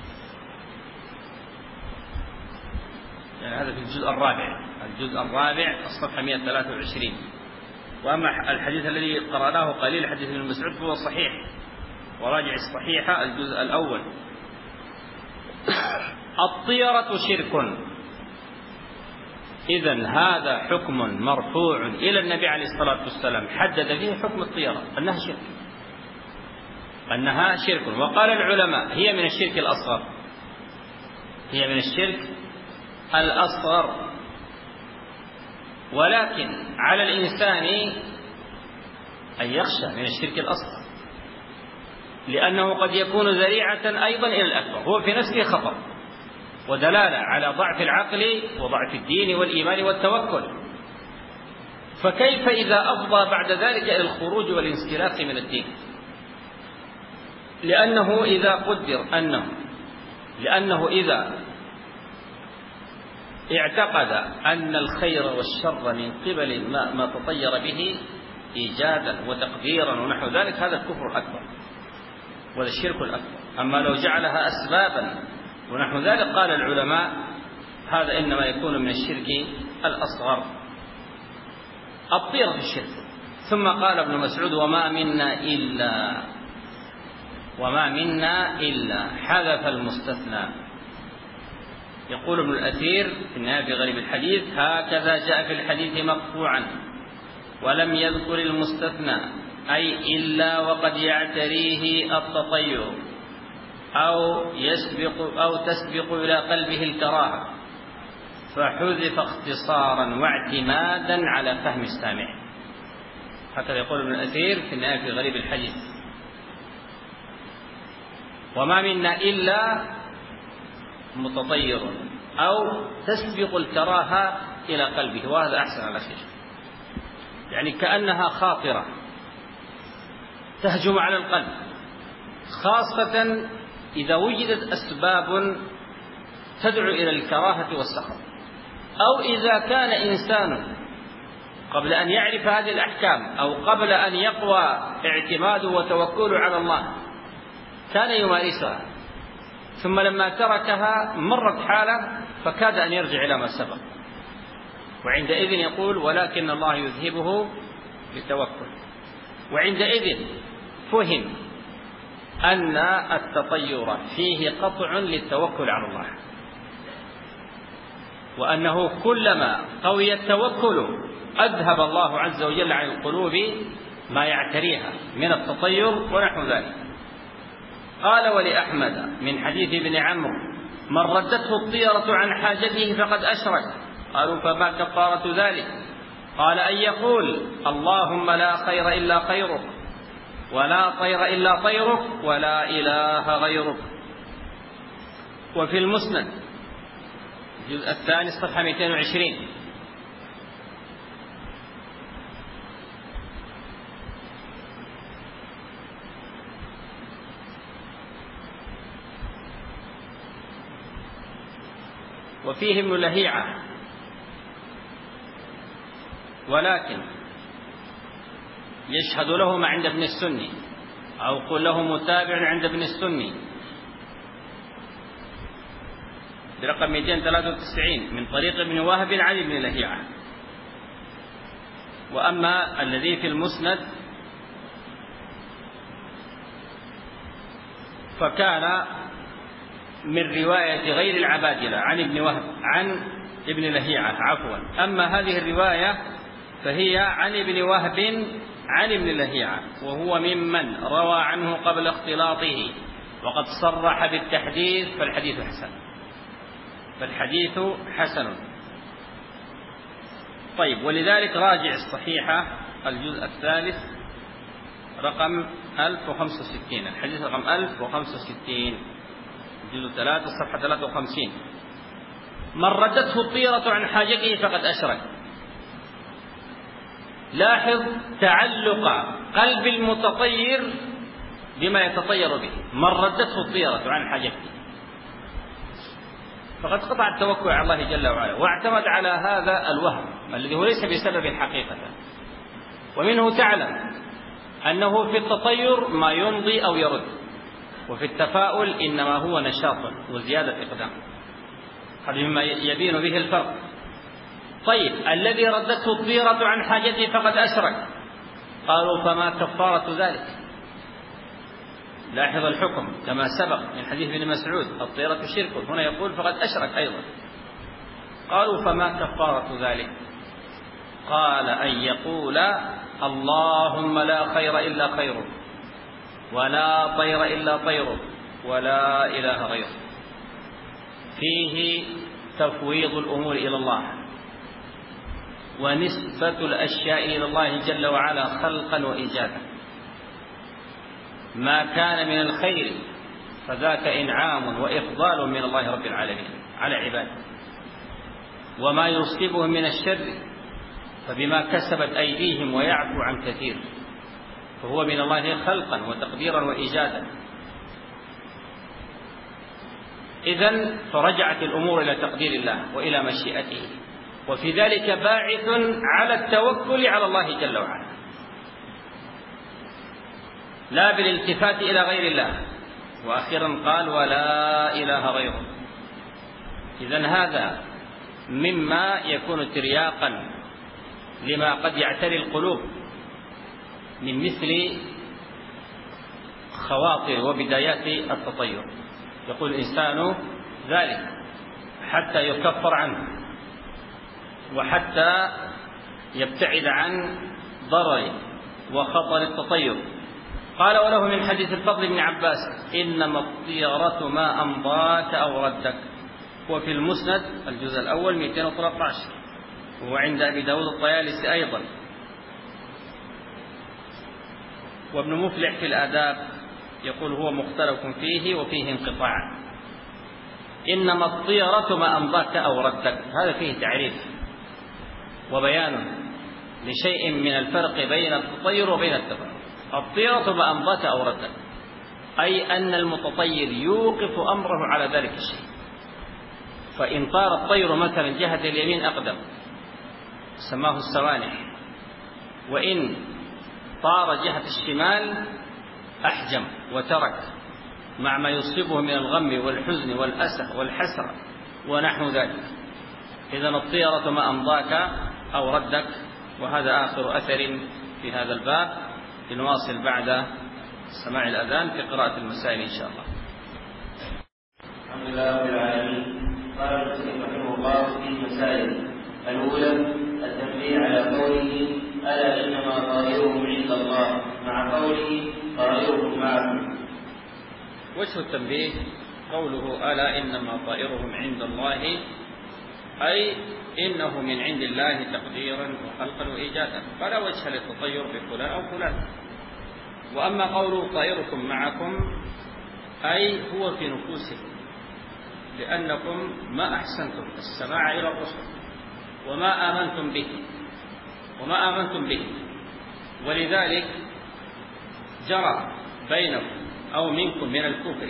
S2: يعني هذا في الجزء الرابع، الجزء الرابع الصفحة مائة وثلاثة وعشرين. وأما الحديث الذي قرأناه قليل حديث ابن مسعود فهو صحيح، وراجع الصحيحة الجزء الأول. الطيرة شرك، إذن هذا حكم مرفوع إلى النبي عليه الصلاة والسلام حدد فيه حكم الطيرة أنها شرك، أنها شرك. وقال العلماء هي من الشرك الأصغر، هي من الشرك الأصغر، ولكن على الإنسان أن يخشى من الشرك الأصغر، لأنه قد يكون ذريعة أيضا إلى الأكبر، هو في نفسه خطر ودلالة على ضعف العقل وضعف الدين والإيمان والتوكل. فكيف إذا أفضى بعد ذلك إلى الخروج والانسلاخ من الدين؟ لأنه إذا قدر أنه لأنه إذا اعتقد أن الخير والشر من قبل ما, ما تطير به إيجادا وتقديرا ونحو ذلك، هذا الكفر الأكبر وهذا الشرك الأكبر. أما لو جعلها أسبابا ونحو ذلك، قال العلماء هذا إنما يكون من الشرك الأصغر، الطيرة الشرك. ثم قال ابن مسعود: وما منا إلا وما منا إلا حذف المستثنى. يقول ابن الأثير في النهاية في غريب الحديث: هكذا جاء في الحديث مقطوعا ولم يذكر المستثنى، أي إلا وقد يعتريه التطير أو يسبق أو تسبق إلى قلبه الكراهة، فحذف اختصارا واعتمادا على فهم السامع. هكذا يقول ابن الأثير في النهاية في غريب الحديث. وما منا إلا متطير أو تسبق الكراهة إلى قلبه، وهذا أحسن على شيء، يعني كأنها خاطرة تهجم على القلب، خاصة إذا وجدت أسباب تدعو إلى الكراهة والسخط، أو إذا كان إنسان قبل أن يعرف هذه الأحكام أو قبل أن يقوى اعتماده وتوكله على الله كان يمارسها، ثم لما تركها مرت حالة فكاد أن يرجع إلى ما سبق، وعندئذ يقول: ولكن الله يذهبه بالتوكل. وعندئذ فهم أن التطير فيه قطع للتوكل على الله، وأنه كلما قوي التوكل أذهب الله عز وجل عن القلوب ما يعتريها من التطير ونحو ذلك. قال: ولأحمد من حديث ابن عمرو: من ردته الطيرة عن حاجته فقد أشرك. قالوا: فما كفارة ذلك؟ قال: أن يقول: اللهم لا خير إلا خيرك، ولا طير إلا طيرك، ولا إله غيرك. وفي المسند الجزء الثاني صفحة مئتين وعشرين: وفيه ابن لهيعة: ولكن يشهد له ما عند ابن السني، أو قل له متابع عند ابن السني، برقم مئتين وثلاثة وتسعين من طريق ابن وهب عن ابن لهيعة. وأما الذي في المسند فكان من رواية غير العبادلة عن ابن وهب عن ابن لهيعة عفوا. أما هذه الرواية فهي عن ابن وهب عن ابن لهيعة، وهو ممن روى عنه قبل اختلاطه وقد صرح بالتحديث، فالحديث حسن فالحديث حسن طيب، ولذلك راجع الصحيحة الجزء الثالث رقم ألف وخمسة وستين، الحديث رقم ألف وخمسة وستين جزء ثلاثة صفحة ثلاثة وخمسين: من ردته الطيرة عن حاجته فقد أشرك. لاحظ تعلق قلب المتطير بما يتطير به، من ردته الطيرة عن حاجته فقد قطع التوكل على الله جل وعلا، واعتمد على هذا الوهم الذي هو ليس بسبب حقيقة. ومنه تعلم أنه في التطير ما يمضي أو يرد، وفي التفاؤل إنما هو نشاط وزيادة إقدام، هذا مما يبين به الفرق. طيب، الذي ردته الطيرة عن حاجته فقد أشرك. قالوا: فما كفارة ذلك؟ لاحظ الحكم كما سبق من حديث ابن مسعود: الطيرة شرك، هنا يقول فقد أشرك أيضا. قالوا: فما كفارة ذلك؟ قال: أن يقول: اللهم لا خير إلا خيرك، ولا طير إلا طيرك، ولا إله غيرك. فيه تفويض الأمور إلى الله، ونسبة الأشياء إلى الله جل وعلا خلقا وإيجادا. ما كان من الخير فذاك إنعام وإفضال من الله رب العالمين على عباده، وما يصيبهم من الشر فبما كسبت أيديهم ويعفو عن كثير، فهو من الله خلقا وتقديرا وإيجادا. إذن فرجعت الأمور إلى تقدير الله وإلى مشيئته، وفي ذلك باعث على التوكل على الله جل وعلا، لا بالالتفات إلى غير الله. وأخيرا قال ولا إله غيره. إذن هذا مما يكون ترياقا لما قد يعتري القلوب من مثل خواطر وبدايات التطير. يقول الإنسان ذلك حتى يكفر عنه وحتى يبتعد عن ضرر وخطر التطير. قال وله من حديث الفضل بن عباس إنما الطيرة ما أمضاك أو ردك، وفي المسند الجزء الأول مئتين وثلاثة عشر، وعند أبي داود الطيالسي أيضا. وابن مفلح في الآداب يقول هو مختلف فيه وفيه انقطاع. إنما الطيرة ما أمضاك أو ردك، هذا فيه تعريف وبيان لشيء من الفرق بين التطير وبين التفرق. الطيرة ما أمضاك أو ردك، أي أن المتطير يوقف أمره على ذلك الشيء. فإن طار الطير مثلا جهة اليمين أقدم سماه السوانح، وإن طار جهة الشمال أحجم وترك، مع ما يصيبه من الغم والحزن والأسى والحسرة ونحو ذلك. إذن الطيرة ما أمضاك أو ردك. وهذا آخر أثر في هذا الباب. لنواصل بعد سماع الأذان في قراءة المسائل إن شاء الله.
S1: الحمد لله رب العالمين. قال المسلم رحمه الله في مسائل. الأولى التنبيه على قوله ألا إنما طائرهم عند الله، مع قوله طائرهم معكم.
S2: وجه التنبيه قوله ألا إنما طائرهم عند الله، أي إنه من عند الله تقديرا وخلقا وإيجادا، فلا وجه للتطير بفلان أو فلان. وأما قوله طائركم معكم، أي هو في نفوسكم، لأنكم ما أحسنتم السماع إلى الرسل وما آمنتم به وما آمنتم به ولذلك جرى بينكم أو منكم من الكفر،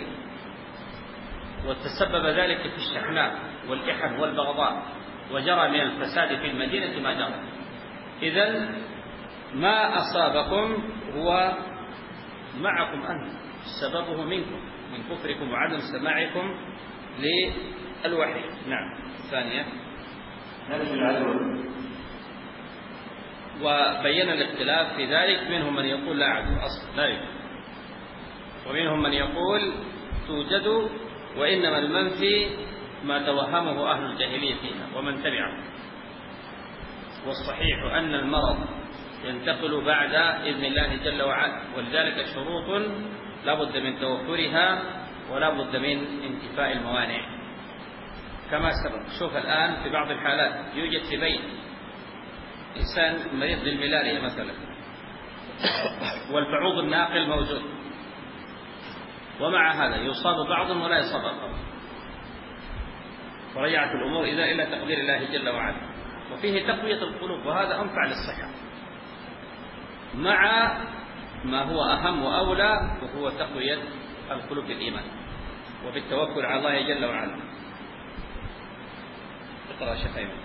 S2: وتسبب ذلك في الشحناء والإحن والبغضاء، وجرى من الفساد في المدينة ما جرى. إذن ما أصابكم هو معكم أنتم، سببه منكم، من كفركم وعدم سماعكم للوحي. نعم. ثانية
S1: نفس العدو.
S2: وبين الاختلاف في ذلك، منهم من يقول لا عدو أصلا لا يوجد، ومنهم من يقول توجد، وإنما المنفي ما توهمه أهل الجاهلية فيها ومن تبعه. والصحيح أن المرض ينتقل بعد إذن الله جل وعلا، ولذلك شروط لا بد من توفرها ولا بد من انتفاء الموانع كما سبق. شوف الآن في بعض الحالات يوجد في بيت إنسان مريض بالملاريا مثلا، والبعوض الناقل موجود، ومع هذا يصاب بعضهم ولا يصاب بعضهم، فرجعت الأمور إذا إلى تقدير الله جل وعلا. وفيه تقوية القلوب، وهذا أنفع للصحة، مع ما هو أهم وأولى، وهو تقوية القلوب بالإيمان وبالتوكل على الله جل وعلا. اقرأ شيخ أيمن.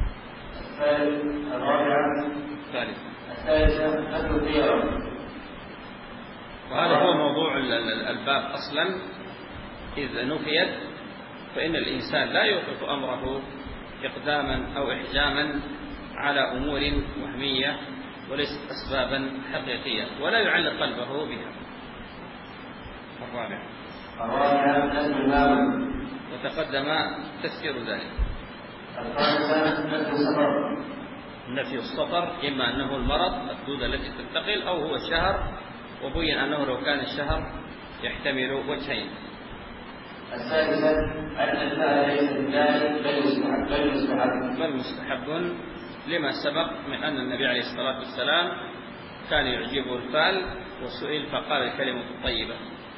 S1: الرابعة
S2: الثالثة
S1: الثالثة أكل الطيرة.
S2: وهذا هو موضوع الباب أصلا. إذ نفيت فإن الإنسان لا يوقف أمره إقداما أو إحجاما على أمور وهمية وليست أسبابا حقيقية، ولا يعلق قلبه بها. الرابع
S1: الرابعة نسب المال،
S2: وتقدم تفسير ذلك.
S1: الخامسة نسب السفر،
S2: نفي السفر، إما أنه المرض الدودة التي تنتقل، أو هو الشهر، وبين أنه لو كان الشهر يحتمل وجهين.
S1: السادسة أن الفعل ليس بذلك بل مستحب بل مستحب
S2: بل مستحب لما سبق من أن النبي عليه الصلاة والسلام كان يعجبه الفال وسئل فقال الكلمة الطيبة.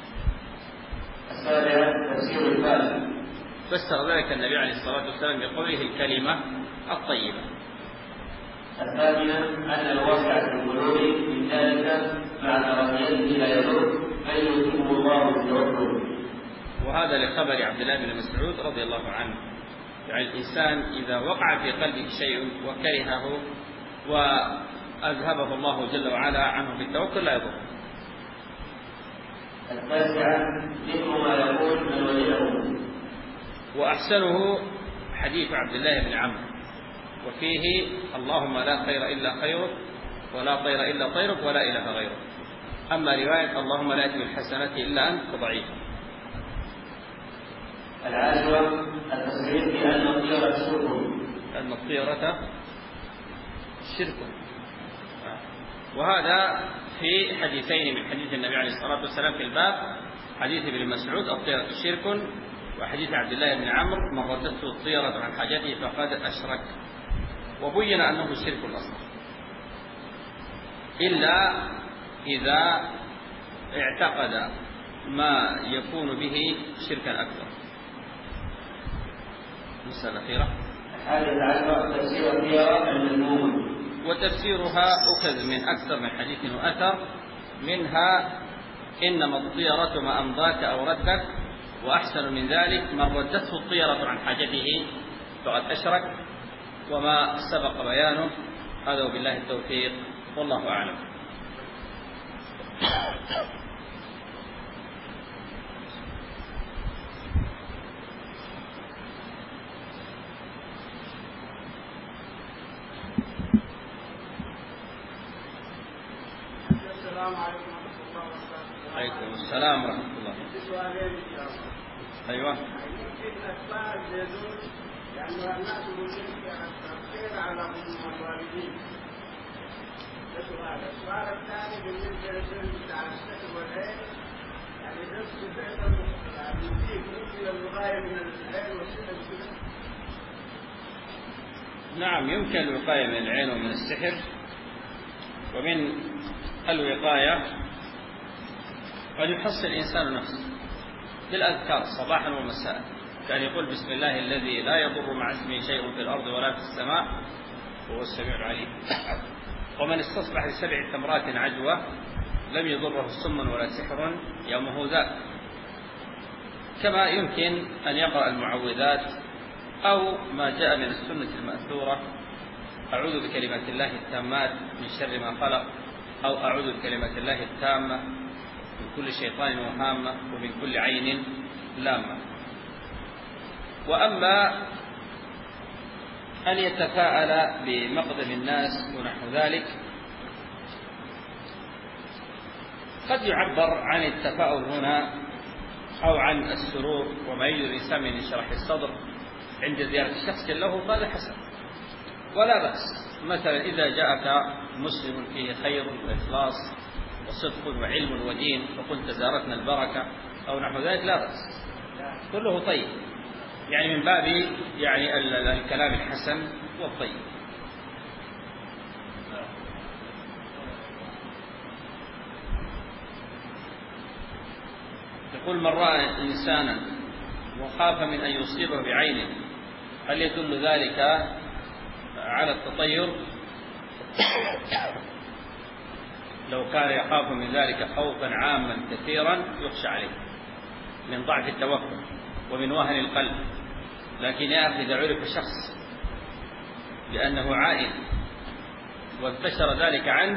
S1: السابع تفسير الفال.
S2: فسر ذلك النبي عليه الصلاة والسلام بقوله الكلمة الطيبة.
S1: الثامنة أن الواسع في القلوب من ذلك مع كراهيته لا يضر بل يتم الله بالتوكل.
S2: وهذا لخبر عبد الله بن مسعود رضي الله عنه، يعني الإنسان إذا وقع في قلبه شيء وكرهه وأذهبه الله جل وعلا عنه بالتوكل لا يضر.
S1: التاسعة ذكر ما يقول من وليه.
S2: وأحسنه حديث عبد الله بن عمرو وفيه اللهم لا خير إلا خيرك ولا طير إلا طيرك ولا إله غيرك. أما رواية اللهم لا يأتي بالحسنات إلا أنت فضعيفة.
S1: العاشرة التصريح بأن الطيرة شرك.
S2: أن الطيرة شرك، وهذا في حديثين من حديث النبي عليه الصلاة والسلام في الباب، حديث ابن مسعود الطيرة شرك، وحديث عبد الله بن عمرو من ردته الطيرة عن حاجته فقد أشرك. وبين أنه شرك الأصغر إلا إذا اعتقد ما يكون به شركا أكبر. المسألة الأخيرة
S1: الحادية عشرة تفسير الطيرة المذمومة.
S2: وتفسيرها أخذ من أكثر من حديث وأثر، منها إنما الطيرة ما أمضاك أو ردك، وأحسن من ذلك من ردته الطيرة عن حاجته فقد أشرك، وما سبق بيانه. هذا وبالله التوفيق والله أعلم.
S3: السلام عليكم ورحمة الله وبركاته.
S2: عليكم السلام ورحمة الله.
S3: سؤالين إن شاء الله.
S2: أيوة.
S3: يمكن أسباب يدل يعني الناس يقولون الخير على أم الوالدين. ده سؤال. السؤال الثاني بالنسبة للجنس بتاع السحر والعين، يعني نفس الفكرة المفيد ممكن الوقاية من العين والسحر كده.
S2: نعم، يمكن الوقاية من العين ومن السحر. ومن الوقاية أن يحصن الإنسان نفسه بالأذكار صباحا ومساء، كان يقول بسم الله الذي لا يضر مع اسمه شيء في الأرض ولا في السماء وهو السميع العليم. ومن استصبح بسبع تمرات عجوة لم يضره سم ولا سحر يومه ذاك. كما يمكن أن يقرأ المعوذات أو ما جاء من السنة المأثورة، أعوذ بكلمات الله التامات من شر ما خلق، أو أعوذ بكلمات الله التامة من كل شيطان وهامة ومن كل عين لامة. وأما أن يتفاءل بمقدم الناس ونحو ذلك، قد يعبر عن التفاؤل هنا أو عن السرور وما يجد الإنسان من شرح الصدر عند زيارة شخص له، فهذا حسن ولا بأس. مثلا إذا جاءك مسلم فيه خير وإخلاص وصدق وعلم ودين فقلت زارتنا البركة أو نحو ذلك لا بأس، كله طيب، يعني من باب يعني الكلام الحسن والطيب. يقول من رأى إنسانا وخاف من أن يصيبه بعينه هل يدل ذلك على التطير؟ لو كان يخاف من ذلك خوفا عاما كثيرا يخشى عليه من ضعف التوكل ومن وهن القلب. لكن يا أخي إذا عرف شخص لأنه عائل وانتشر ذلك عنه،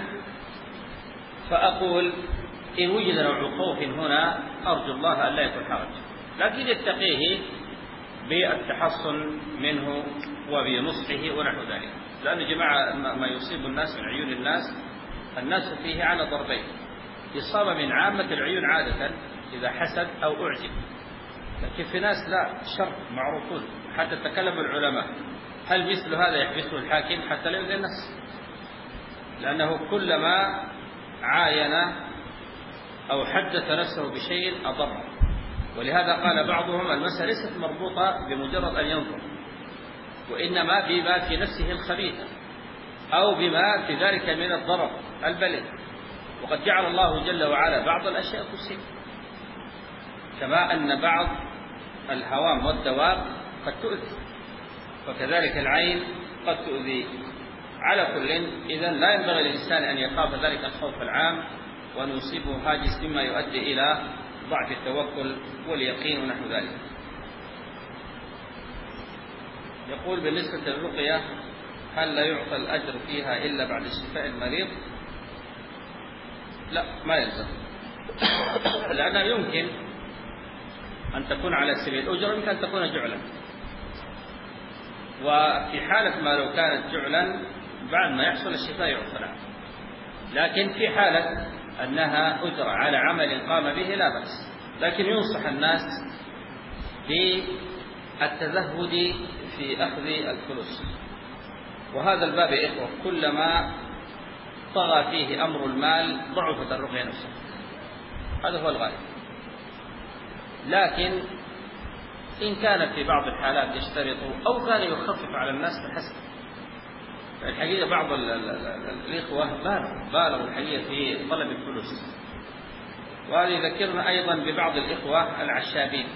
S2: فأقول إن وجد نوع خوف هنا أرجو الله أن لا يكون حرج، لكن يتقيه بالتحصن منه وبنصحه ونحو ذلك. لأن جماعة ما يصيب الناس من عيون الناس، الناس فيه على ضربين: إصابة من عامة العيون عادة إذا حسد أو أعجب، لكن في ناس لا، شر معروفون حتى تكلم العلماء هل مثل هذا يحبسه الحاكم حتى لا يؤذي النفس، لأنه كلما عاين أو حدث نفسه بشيء أضر. ولهذا قال بعضهم المسألة ليست مربوطة بمجرد أن ينظر، وإنما بما في نفسه الخبيث أو بما في ذلك من الضرر البلد. وقد جعل الله جل وعلا بعض الأشياء تصيب، كما أن بعض الهوام والدواب قد تؤذي، وكذلك العين قد تؤذي. على كل إذن لا ينبغي للإنسان أن يخاف ذلك الخوف العام وأن يصيبه هاجس مما يؤدي إلى ضعف التوكل واليقين ونحو ذلك. يقول بالنسبة للرقية هل لا يعطى الأجر فيها إلا بعد شفاء المريض؟ لا، ما يلزم، لأنها يمكن أن تكون على سبيل الأجرة، يمكن أن تكون جعلا، وفي حالة ما لو كانت جعلا بعد ما يحصل الشفاء يعطى لها. لكن في حالة أنها أجرة على عمل قام به لا بأس. لكن ينصح الناس بالتزهد في أخذ الفلوس، وهذا الباب يا إخوة كلما طغى فيه أمر المال ضعفت الرقية نفسها، هذا هو الغالب. لكن إن كانت في بعض الحالات يشترط أو كان يخفف على الناس فحسب. الحقيقة بعض ال ال ال الإخوة بالغوا بالغوا الحقيقة في طلب الفلوس، وهذا يذكرنا أيضا ببعض الإخوة العشابين،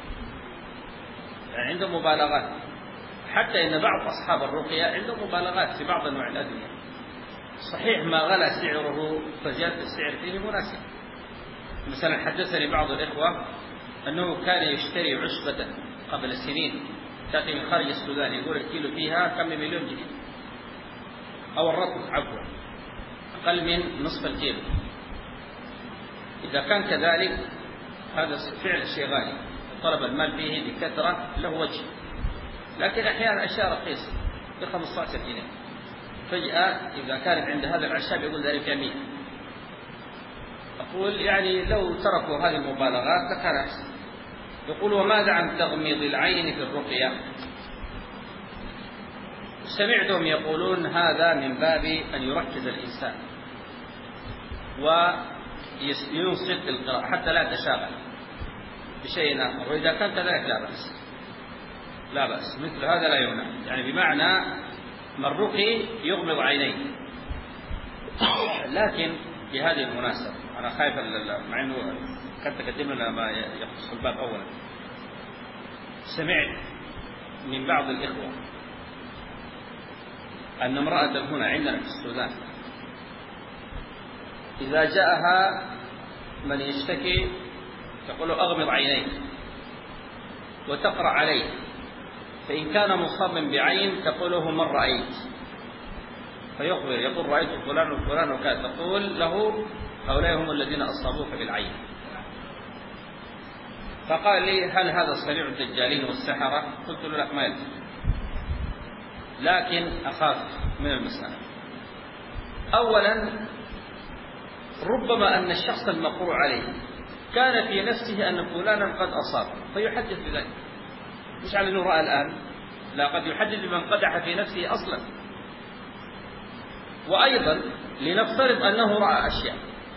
S2: يعني عندهم مبالغات، حتى إن بعض أصحاب الرقية عندهم مبالغات في بعض أنواع الأدوية. صحيح ما غلى سعره فزيادة السعر فيه مناسب. مثلا حدثني بعض الإخوة أنه كان يشتري عشبة قبل سنين تأتي من خارج السودان، يقول الكيلو فيها كم مليون جنيه، أو الرطل عفوا أقل من نصف الكيلو. إذا كان كذلك هذا فعل شيء غالي، طلب المال فيه بكثرة له وجه. لكن أحيانا أشياء رخيصة بخمسة عشر جنيه، فجأة إذا كانت عند هذا العشاب يقول ذلك مئة. أقول يعني لو تركوا هذه المبالغات لكان أحسن. يقول وماذا عن تغميض العين في الرقية؟ سمعتهم يقولون هذا من باب أن يركز الإنسان وينصت القراءة حتى لا تشاغل بشيء آخر، وإذا كان كذلك لا بأس لا بأس مثل هذا لا يمنع، يعني بمعنى من رقي يغمض عينيه. لكن بهذه المناسبة أنا خايف مع أنه قد تقدم لنا ما يخص الباب أولا، سمعت من بعض الإخوة أن امرأة هنا عندنا في السودان إذا جاءها من يشتكي تقول له أغمض عينيك وتقرأ عليه، فإن كان مصابا بعين تقوله من رأيت، فيخبر يقول رأيت فلان وفلان وكذا، تقول له هؤلاء هم الذين أصابوك بالعين. فقال لي هل هذا صنيع الدجالين والسحرة؟ قلت له لا ما يلزم، لكن أخاف من المسألة. أولا ربما أن الشخص المقروء عليه كان في نفسه أن فلانا قد أصاب فيحدث بذلك، مش على أنه رأى الآن، لا قد يحدث بمن قدح في نفسه أصلا. وأيضا لنفترض أنه رأى أشياء،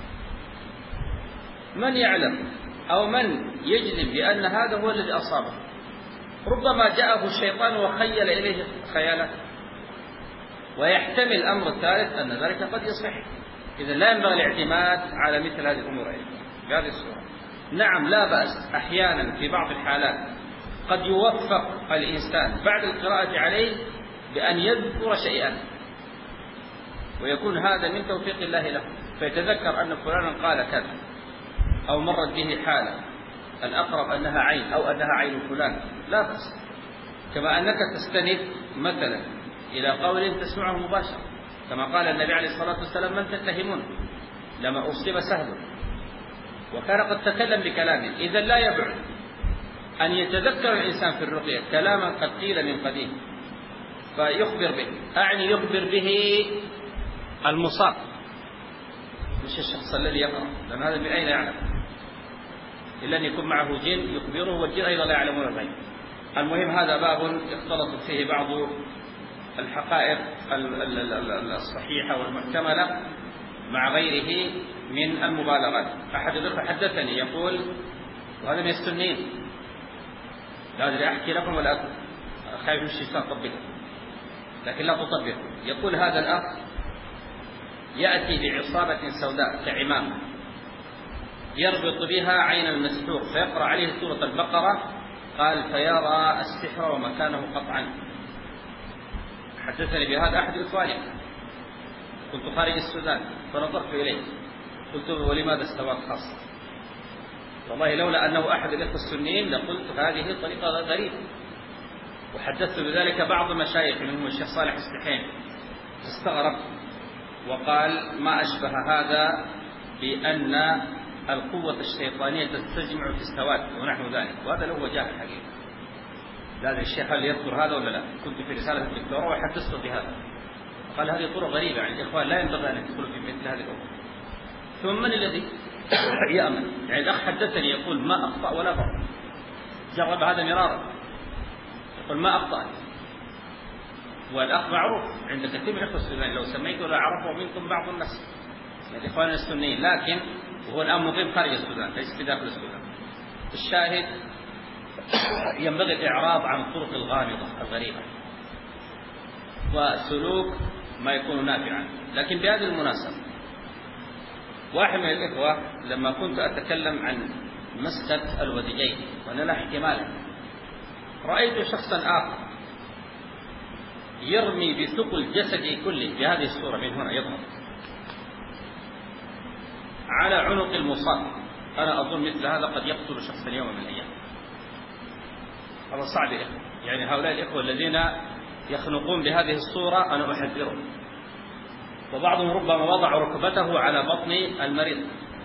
S2: من يعلم أو من يجزم بأن هذا هو الذي أصابه؟ ربما جاءه الشيطان وخيل إليه خيالا. ويحتمل الأمر الثالث أن ذلك قد يصح. إذا لا ينبغي الاعتماد على مثل هذه الأمور بهذه الصورة. نعم لا بأس أحيانا في بعض الحالات قد يوفق الإنسان بعد القراءة عليه بأن يذكر شيئا ويكون هذا من توفيق الله له، فيتذكر أن فلانا قال كذا أو مرت به حالة الأقرب أنها عين أو أنها عين فلان، لا بأس. كما أنك تستند مثلا إلى قول تسمعه مباشرة، كما قال النبي عليه الصلاة والسلام من تتهمون لما أصيب سهل، وكان قد تكلم بكلامه. إذا لا يبعد أن يتذكر الإنسان في الرقية كلاما قد قيل من قديم فيخبر به، أعني يخبر به المصاب مش الشخص الذي يقرأ، لأن هذا من أين يعلم إلا أن يكون معه جن يخبره، والجن أيضا لا يعلمون الغيب. المهم هذا باب اختلط فيه بعض الحقائق الصحيحة والمحتملة مع غيره من المبالغات. أحد الأخوة حدثني يقول، وهذا من السنين لا أدري أحكي لكم ولا أكل خايف من الشيطان طبقه، لكن لا تطبقه. يقول هذا الأخ يأتي بعصابة سوداء كعمامة يربط بها عين المسحور فيقرأ عليه سورة البقرة، قال فيرى السحر ومكانه قطعا. حدثني بهذا أحد إخواني، كنت خارج السودان فنظرت إليه قلت له ولماذا استوى خاصة؟ والله لولا أنه أحد الإخوة السنيين لقلت هذه طريقة غريبة. وحدثت بذلك بعض مشايخ منهم الشيخ صالح السحيم، استغرب وقال ما أشبه هذا بأن القوة الشيطانية تستجمع في السواد ونحو ذلك، وهذا لو جاهل حقيقة. لازم الشيخ هل يذكر هذا ولا لا؟ كنت في رسالة الدكتوراه وحدثته بهذا، قال هذه طرق غريبة عن الإخوان لا ينبغي أن يدخلوا في مثل هذه الأمور. ثم من الذي يأمن؟ يعني الأخ حدثني يقول ما أخطأ ولا ضر، جرب هذا مرارا، يقول ما أخطأ. والأخ معروف عند كثير من الإخوة السنيين، لو سميته لا عرفه منكم بعض الناس من الإخوان السنيين، لكن وهو الآن مقيم خارج السودان ليس في داخل السودان. الشاهد ينبغي الإعراض عن الطرق الغامضة الغريبة وسلوك ما يكون نافعا. لكن بهذه المناسبة واحد من الإخوة لما كنت أتكلم عن مسكة الوديين وأن لا احتمالا، رأيت شخصا آخر يرمي بثقل جسده كله بهذه الصورة من هنا يضغط على عنق المصاب. أنا أظن مثل هذا قد يقتل شخصا يوم من الأيام. هذا صعب يا إخوة، يعني هؤلاء الإخوة الذين يخنقون بهذه الصورة أنا أحذرهم. وبعضهم ربما وضع ركبته على بطن المريض.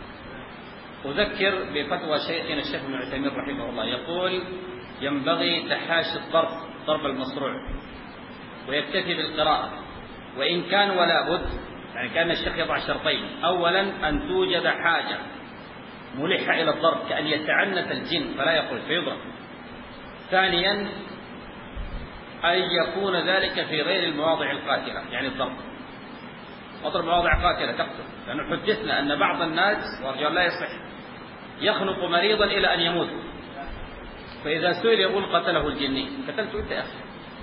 S2: أذكر بفتوى شيخنا الشيخ ابن عثيمين رحمه الله، يقول ينبغي تحاشي الضرب ضرب المصروع ويكتفي بالقراءة، وإن كان ولا بد، يعني كان الشيخ يضع شرطين: أولا أن توجد حاجة ملحة إلى الضرب كأن يتعنت الجن فلا يخرج فيضرب. ثانيا أن يكون ذلك في غير المواضع القاتلة، يعني الضرب اضرب مواضع قاتلة تقتل، لأنه حدثنا أن بعض الناس ورجال لا يصح يخنق مريضا إلى أن يموت، فإذا سئل يقول قتله الجني. قتلته أنت يا أخي،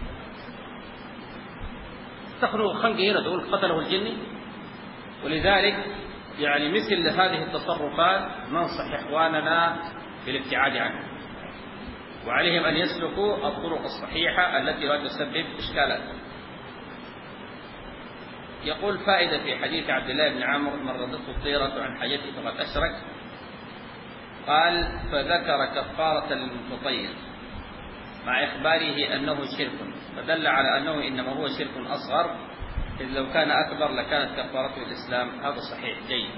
S2: تخنق خنقه هنا تقول قتله الجني. ولذلك يعني مثل هذه التصرفات ننصح إخواننا بالابتعاد عنها، وعليهم أن يسلكوا الطرق الصحيحة التي لا تسبب إشكالات. يقول فائدة في حديث عبد الله بن عمرو: من ردته الطيرة عن حاجته فقد أشرك. قال: فذكر كفارة المتطير مع إخباره أنه شرك، فدل على أنه إنما هو شرك أصغر، إذ لو كان أكبر لكانت كفارته الإسلام. هذا صحيح جيد.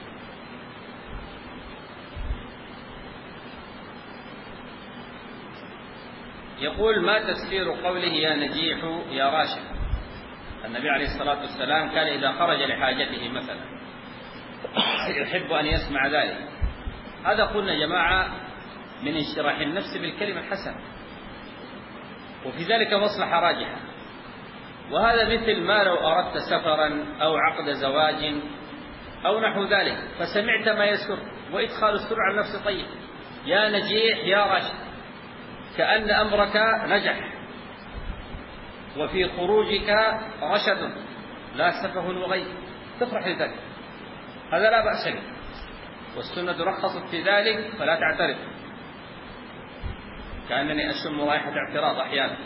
S2: يقول: ما تفسير قوله يا نجيح يا راشد؟ النبي عليه الصلاة والسلام كان إذا خرج لحاجته مثلا يحب أن يسمع ذلك. هذا قلنا جماعة من انشراح النفس بالكلمة الحسنة، وفي ذلك مصلحة راجحة. وهذا مثل ما لو أردت سفرا أو عقد زواج أو نحو ذلك فسمعت ما يسر، وإدخال السر على النفس طيب. يا نجيح يا راشد، كأن أمرك نجح وفي خروجك رشد لا سفه وغي، تفرح لذلك، هذا لا بأس به، والسنة رخصت في ذلك فلا تعترض. كأنني أشم رائحة اعتراض أحيانا.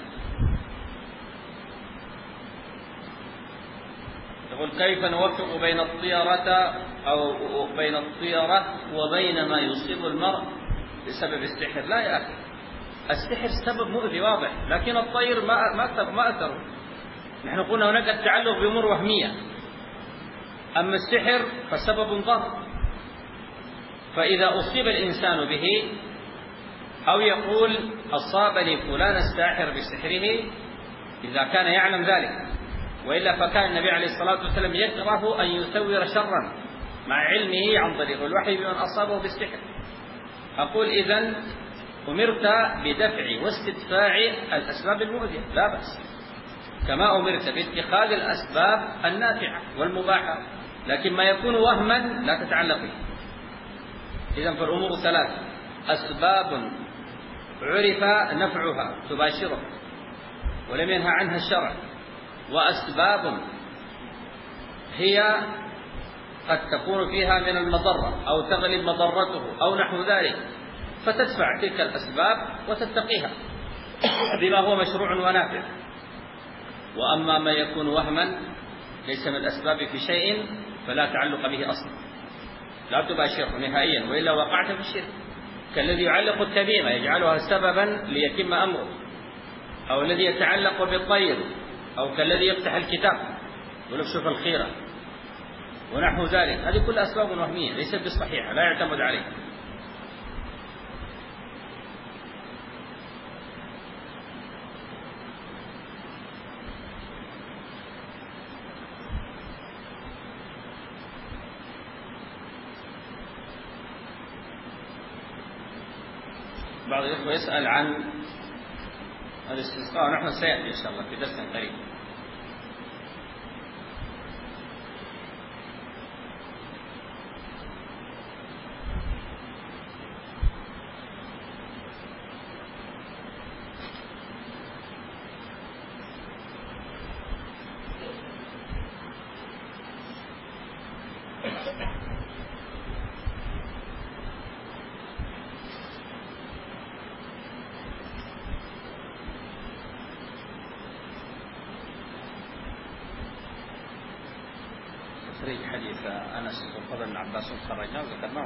S2: يقول: كيف نوفق بين الطيرة أو بين الطيرة وبين ما يصيب المرء بسبب السحر؟ لا يا أخي، السحر سبب مؤذي واضح، لكن الطير ما ما ما أثره. نحن قلنا هناك التعلق بأمور وهمية، أما السحر فسبب ضار. فإذا أصيب الإنسان به أو يقول أصابني فلان الساحر بسحره إذا كان يعلم ذلك، وإلا فكان النبي عليه الصلاة والسلام يكره أن يسور شرا مع علمه عن طريق الوحي بمن أصابه بالسحر. أقول إذن أمرت بدفع واستدفاع الأسباب المؤذية، لا بأس، كما أمرت باتخاذ الأسباب النافعة والمباحة، لكن ما يكون وهما لا تتعلق به. إذن فالأمور ثلاثة: أسباب عرف نفعها تباشره ولم ينهى عنها الشرع، وأسباب هي قد تكون فيها من المضرة أو تغلب مضرته أو نحو ذلك، فتدفع تلك الأسباب وتتقيها بما هو مشروع ونافع. وأما ما يكون وهما ليس من الأسباب في شيء فلا تعلق به أصلا، لا تباشره نهائيا، وإلا وقعت في الشرك، كالذي يعلق التميمة يجعلها سببا ليتم أمره، أو الذي يتعلق بالطير، أو كالذي يفتح الكتاب ولو شوف الخيرة ونحو ذلك. هذه كل أسباب وهمية ليست بصحيحة، لا يعتمد عليها. بعض الإخوة يسأل عن الاستسقاء، ونحن سيأتي إن شاء الله في درس قريب. تخريج حديث أنس وفضل بن عباس خرجناه وذكرناه.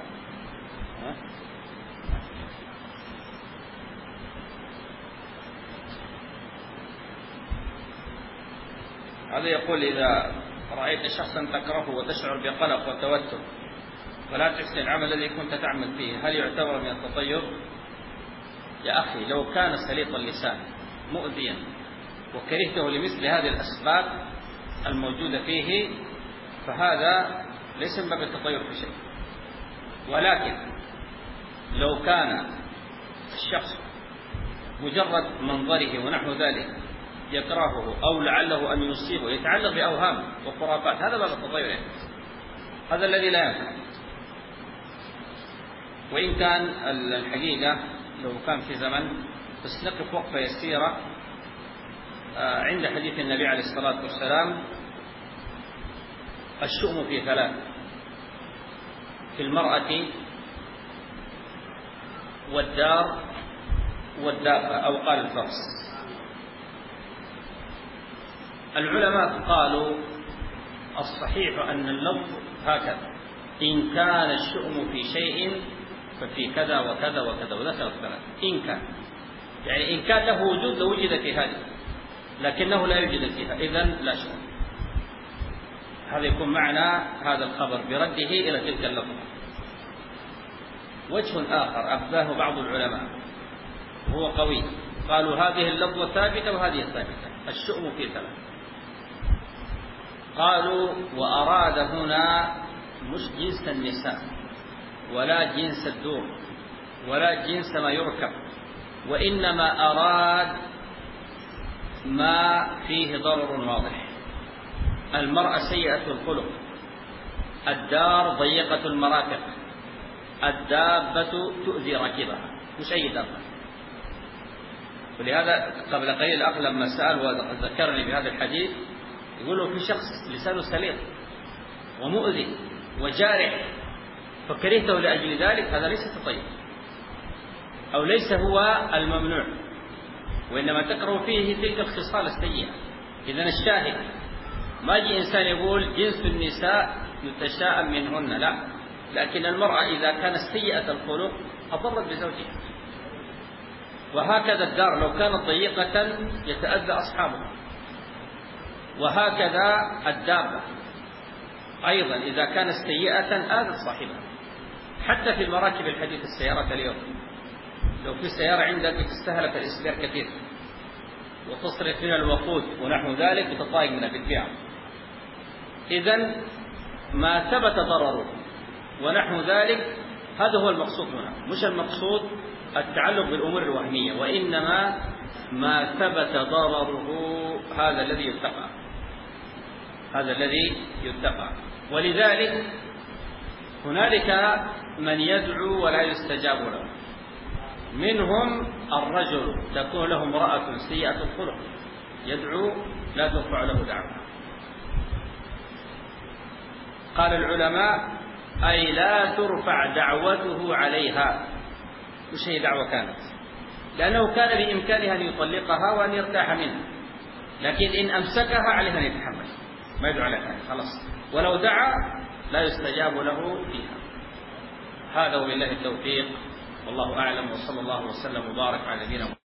S2: هذا يقول: إذا رأيت شخصا تكرهه وتشعر بقلق وتوتر ولا تحسن العمل الذي كنت تعمل فيه، هل يعتبر من التطير؟ يا أخي، لو كان سليط اللسان مؤذيا وكرهته لمثل هذه الأسباب الموجودة فيه فهذا ليس من باب التطير في شيء. ولكن لو كان الشخص مجرد منظره ونحو ذلك يكرهه أو لعله أن يصيبه يتعلق بأوهام وخرافات، هذا باب التطير يعني. هذا الذي لا ينفع. وإن كان الحقيقة لو كان في زمن، بس نقف وقفة يسيرة عند حديث النبي عليه الصلاة والسلام: الشؤم في ثلاث: في المرأة والدار والدابة، أو قال الفرس. العلماء قالوا الصحيح أن اللفظ هكذا: إن كان الشؤم في شيء ففي كذا وكذا وكذا، وذكر الثلاث. إن كان يعني إن كان له وجود لوجد في هذه، لكنه لا يوجد فيها، إذن لا شؤم. هذا يكون معنى هذا الخبر برده إلى تلك اللفظة. وجه آخر أبداه بعض العلماء وهو قوي، قالوا هذه اللفظة ثابتة وهذه ثابتة: الشؤم في ثلاث. قالوا وأراد هنا مش جنس النساء ولا جنس الدور ولا جنس ما يركب، وإنما أراد ما فيه ضرر واضح. المرأة سيئة الخلق، الدار ضيقة المرافق، الدابة تؤذي راكبها، مش أي دابة. ولهذا قبل قليل الأخ لما سأل وذكرني بهذا الحديث يقول له: في شخص لسانه سليط ومؤذي وجارح فكرهته لأجل ذلك، هذا ليس تطير أو ليس هو الممنوع، وإنما تكره فيه تلك الخصال السيئة. إذن الشاهد ما يجي إنسان يقول جنس النساء يتشاءم منهن، لا، لكن المرأة إذا كانت سيئة الخلق أضرت بزوجها. وهكذا الدار لو كانت ضيقة يتأذى أصحابها، وهكذا الدابة أيضا إذا كانت سيئة آذت صاحبها. حتى في المراكب الحديث السيارة اليوم، لو في سيارة عندك تستهلك الإسبير كثير وتصرف فيها الوقود ونحو ذلك وتطايق منها بالبيع، إذن ما ثبت ضرره ونحو ذلك هذا هو المقصود هنا. مش المقصود التعلق بالأمور الوهمية، وإنما ما ثبت ضرره هذا الذي يتقى، هذا الذي يتقى. ولذلك هنالك من يدعو ولا يستجاب له، منهم الرجل تكون له امرأة سيئة الخلق يدعو لا ترفع له دعوة، قال العلماء أي لا ترفع دعوته عليها. وش هي دعوة كانت؟ لأنه كان بإمكانها أن يطلقها وأن يرتاح منها، لكن إن أمسكها عليه أن يتحمل، ما يدعو على ذلك خلاص، ولو دعا لا يستجاب له فيها. هذا وبالله التوفيق، والله أعلم، وصلى الله وسلم وبارك على نبينا محمد.